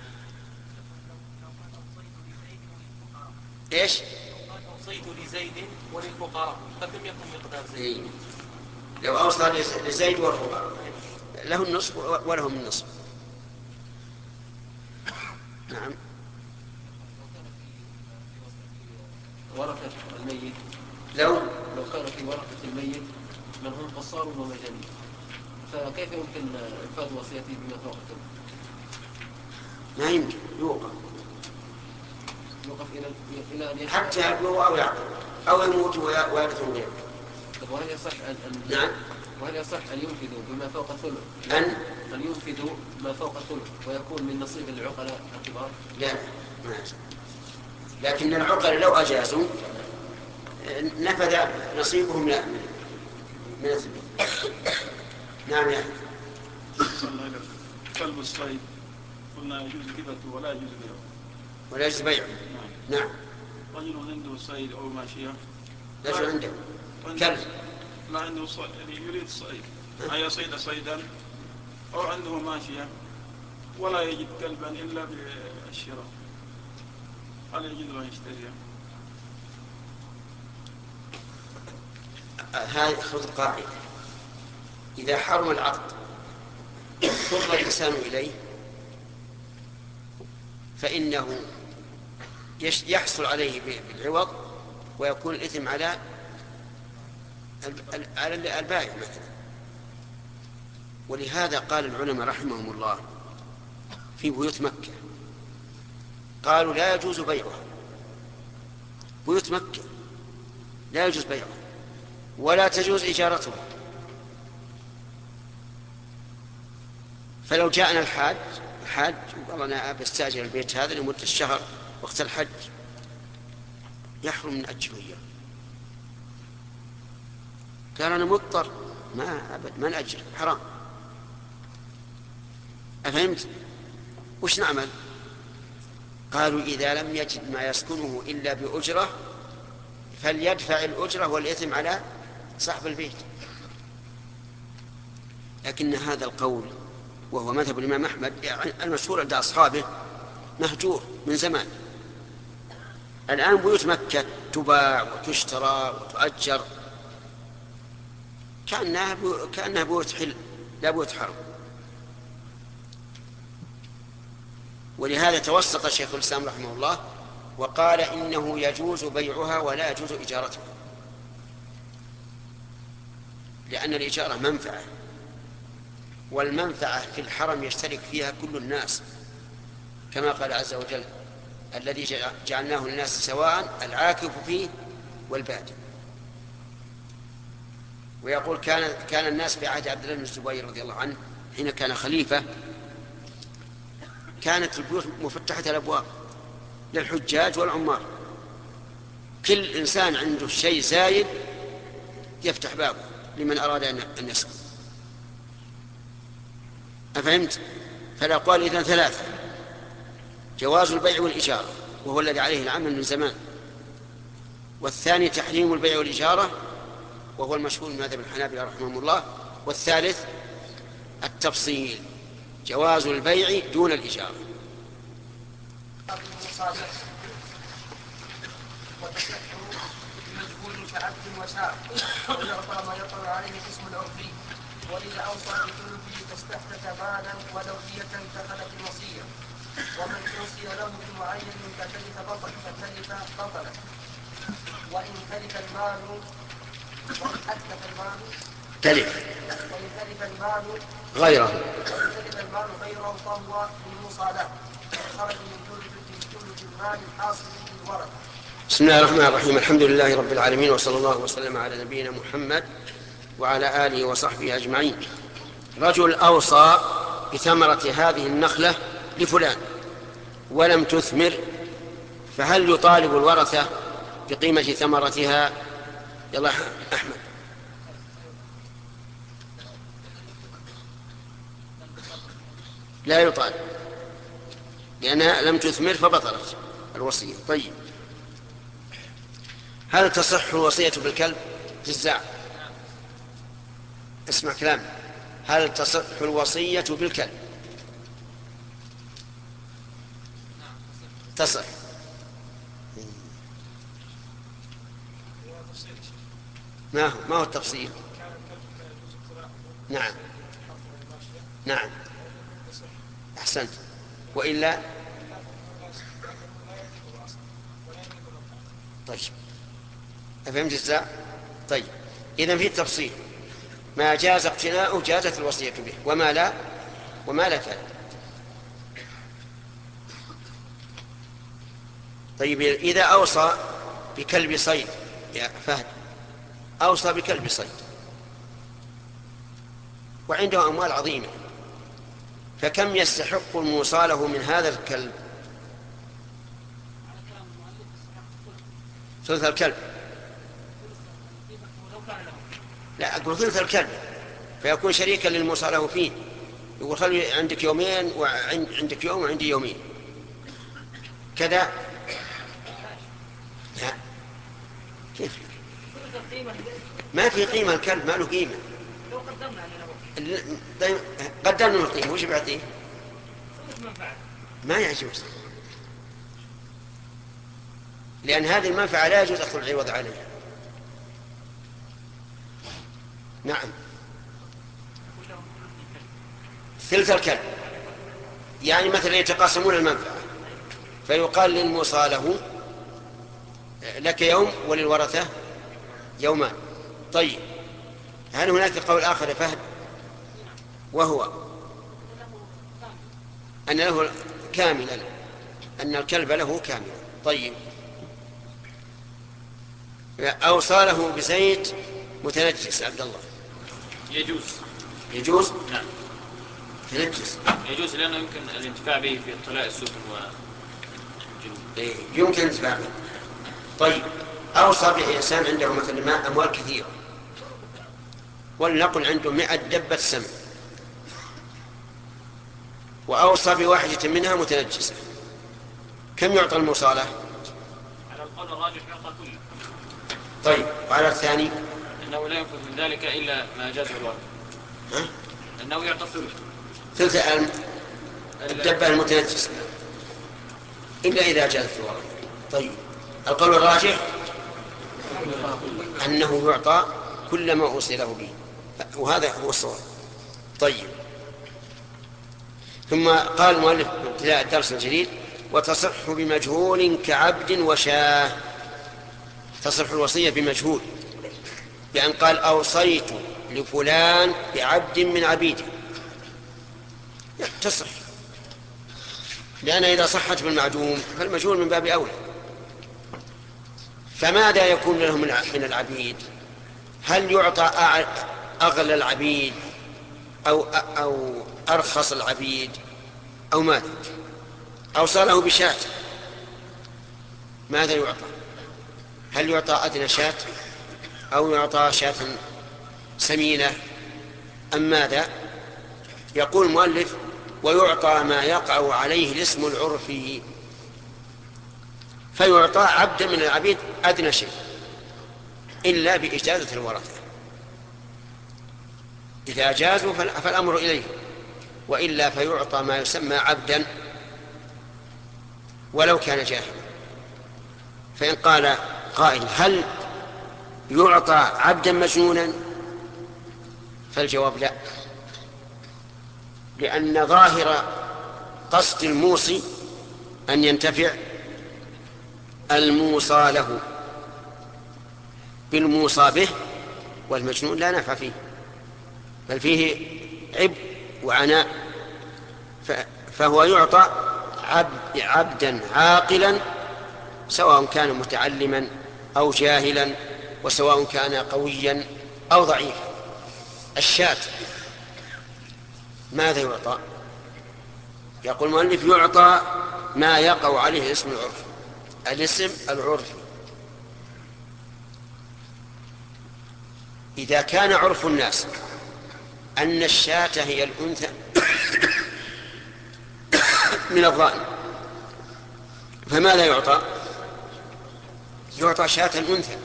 ايش؟ أوصيت لزيد وللفقراء فكم يكون مقدار زيد؟ إيه. لو أوصى لزيد والفقراء له النصف ولهم النصف. نعم. ورثة الميت لو لو كان في ورثة الميت من هم قصار ومجانين، فكيف يمكن إنفاذ وصيته بما فوق الثلث؟ ما يمكن يوقف يوقف إلى إلى أن حتى يبلغ أو يعقل أو يموت ويرثه غيره. وهل يصح أن أن نعم. وهل يصح أن ينفذوا بما فوق الثلث؟ أن أن ينفذوا ما فوق الثلث ويكون من نصيب العقلاء الكبار؟ لا ما يصح. لكن العقل لو أجازوا نفذ نصيبهم من من الثلث. نعم يا كلب الصيد قلنا يجوز هبته ولا يجوز بيعه ولا يجوز بيعه. نعم. نعم. رجل عنده صيد أو ماشية ليش عنده كلب؟ لا عنده صيد يعني يريد الصيد أن يصيد صيدا أو عنده ماشية ولا يجد كلبا إلا بالشراء، هل يجوز أن يشتريه؟ هذه خذ قاعدة: إذا حرم العقد اضطر الإنسان إليه فإنه يحصل عليه بالعوض ويكون الإثم على على البائع مثلا. ولهذا قال العلماء رحمهم الله في بيوت مكة قالوا لا يجوز بيعها، بيوت مكة لا يجوز بيعها ولا تجوز إجارته. فلو جاءنا الحاج الحاج وقال أنا بستأجر البيت هذا لمدة الشهر وقت الحج، يحرم من أجله إياه. قال أنا مضطر، ما أبد ما نأجر، حرام. أفهمت؟ وش نعمل؟ قالوا إذا لم يجد ما يسكنه إلا بأجرة فليدفع الأجرة والإثم على صاحب البيت. لكن هذا القول وهو مذهب الإمام أحمد المشهور عند أصحابه مهجور من زمان. الآن بيوت مكة تباع وتشترى وتؤجر كأنها بيو... كأنها بيوت حل لا بيوت حرب. ولهذا توسط شيخ الإسلام رحمه الله وقال إنه يجوز بيعها ولا يجوز إجارتها، لأن الإجارة منفعة، والمنفعة في الحرم يشترك فيها كل الناس كما قال عز وجل: الذي جعلناه للناس سواء العاكف فيه والباد. ويقول كان كان الناس في عهد عبد الله بن الزبير رضي الله عنه حين كان خليفة كانت البيوت مفتحة الأبواب للحجاج والعمار، كل إنسان عنده شيء زايد يفتح بابه لمن أراد أن يسكن. أفهمت؟ فالأقوال إذن ثلاثة: جواز البيع والإجارة وهو الذي عليه العمل من زمان، والثاني تحريم البيع والإجارة وهو المشهور من مذهب الحنابلة رحمهم الله، والثالث التفصيل جواز البيع دون الإجارة. وتصح بمجهول كعبد وساق ويعطى ما يطلع عليه الاسم العرفي، وإذا أوصى بثلثه فاستحدث مالا ولوية دخلت الوصية، ومن أوصي له بمعين فتلف بطل فتلف بطلا، وإن تلف المال وإن أتلف المال تلف وإن تلف المال غيره وإن تلف المال غيره فهو للمصالحة خرج من ثلث المال الحاصل بالورثة. بسم الله الرحمن الرحيم. الحمد لله رب العالمين، وصلى الله وسلم على نبينا محمد وعلى آله وصحبه أجمعين. رجل أوصى بثمرة هذه النخلة لفلان ولم تثمر، فهل يطالب الورثة بقيمة ثمرتها؟ يلا أحمد. لا يطالب لأنها لم تثمر فبطلت الوصية. طيب، هل تصح الوصية بالكلب؟ جزاء اسمع كلام. هل تصح الوصية بالكلب؟ تصح. ما هو ما هو التفصيل؟ نعم نعم أحسنت. وإلا طيب أفهمت الجزاء؟ طيب، إذن في التفصيل: ما جاز اقتناؤه جازت الوصية به، وما لا وما لا فعل. طيب، إذا أوصى بكلب صيد يا فهد، أوصى بكلب صيد وعنده أموال عظيمة، فكم يستحق الموصى له من هذا الكلب؟ ثلث الكلب. لا، أقول ثلث الكلب فيكون شريكا للموصى له فيه. يقول خلي عندك يومين وعندك يوم وعندي يومين كذا. لا، كيف؟ ما في قيمة الكلب، ما له قيمة. قدرنا له قيمة، وش بيعطيه؟ ما يجوز، لأن هذه المنفعة لا يجوز أخذ العوض عليها. نعم، ثلث الكلب، يعني مثلا يتقاسمون المنفعة، فيقال للموصى له لك يوم وللورثة يومان. طيب، هل هناك قول آخر يا فهد، وهو أن له كاملا، أن الكلب له كاملا؟ طيب، أوصى له بزيت متنجس عبد الله، يجوز يجوز نعم تنجس يجوز لأنه يمكن الانتفاع به في اطلاع السفن والجنوب. إيه، يمكن الانتفاع به. طيب، أوصى به إنسان عنده مثل ما أموال كثيرة، ولنقل عنده مئة دبة سمن، وأوصى بواحدة منها متنجسة، كم يعطى الموصالة؟ على القول الراجح يعطى كله. طيب، وعلى الثاني أنه لا ينفذ من ذلك إلا ما جاز الورثة. ها؟ أنه يعطى الثلث، ثلث الدبة المتنجسة إلا إذا جازت الورثة. طيب، القول الراجح أنه يعطى كل ما أوصي له به، وهذا هو الصواب. طيب، ثم قال المؤلف في ابتداء الدرس الجديد: وتصح بمجهول كعبد وشاه. تصح الوصية بمجهول، بأن قال أوصيت لفلان بعبد من عبيده، تصح، لأن إذا صحت بالمعدوم فالمجهول من باب أولى. فماذا يكون له من العبيد؟ هل يعطى أغلى العبيد أو أو أرخص العبيد أو ماذا؟ أوصله بشاة ماذا يعطى؟ هل يعطى أدنى شاة أو يعطى شاة سمينة أم ماذا؟ يقول المؤلف ويعطى ما يقع عليه الاسم العرفي، فيعطى عبدا من العبيد أدنى شيء إلا بإجازة الورثة، إذا أجازوا فالأمر إليه، وإلا فيعطى ما يسمى عبدا ولو كان جاهلا. فإن قال قائل هل يعطى عبدا مجنونا؟ فالجواب لا، لأن ظاهر قصد الموصي أن ينتفع الموصى له بالموصى به، والمجنون لا نفع فيه بل فيه عبء وعناء، فهو يعطى عبد عبدا عاقلا سواء كان متعلما أو جاهلا، وسواء كان قويا أو ضعيفا. الشاة ماذا يعطى؟ يقول المؤلف يعطى ما يقع عليه اسم العرف، الاسم العرفي. إذا كان عرف الناس أن الشاة هي الأنثى من الضأن، فماذا يعطى؟ يعطى شاة أنثى.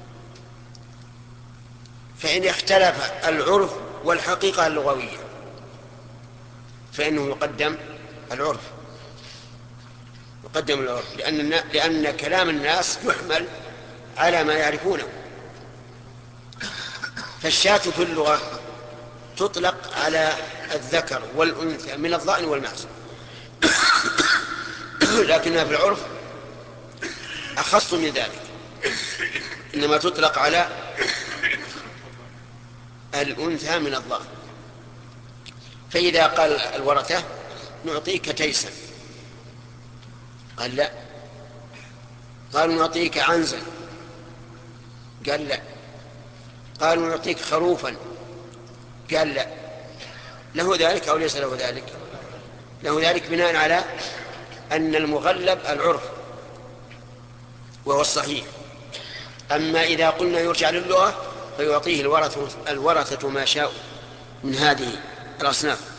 فإن اختلف العرف والحقيقة اللغوية فإنه يقدم العرف، يقدم العرف لأن, لأن كلام الناس يحمل على ما يعرفونه. فالشاة في اللغة تطلق على الذكر والأنثى من الضأن والمعز، لكنها في العرف أخص من ذلك، إنما تطلق على الأنثى من الضأن. فإذا قال الورثة نعطيك تيسا، قال لا. قالوا نعطيك عنزا، قال لا. قالوا نعطيك خروفا، قال لا. له ذلك أو ليس له ذلك؟ له ذلك بناء على أن المغلب العرف وهو الصحيح. أما إذا قلنا يرجع للغة فيعطيه الورثة, الورثة ما شاء من هذه الأصناف.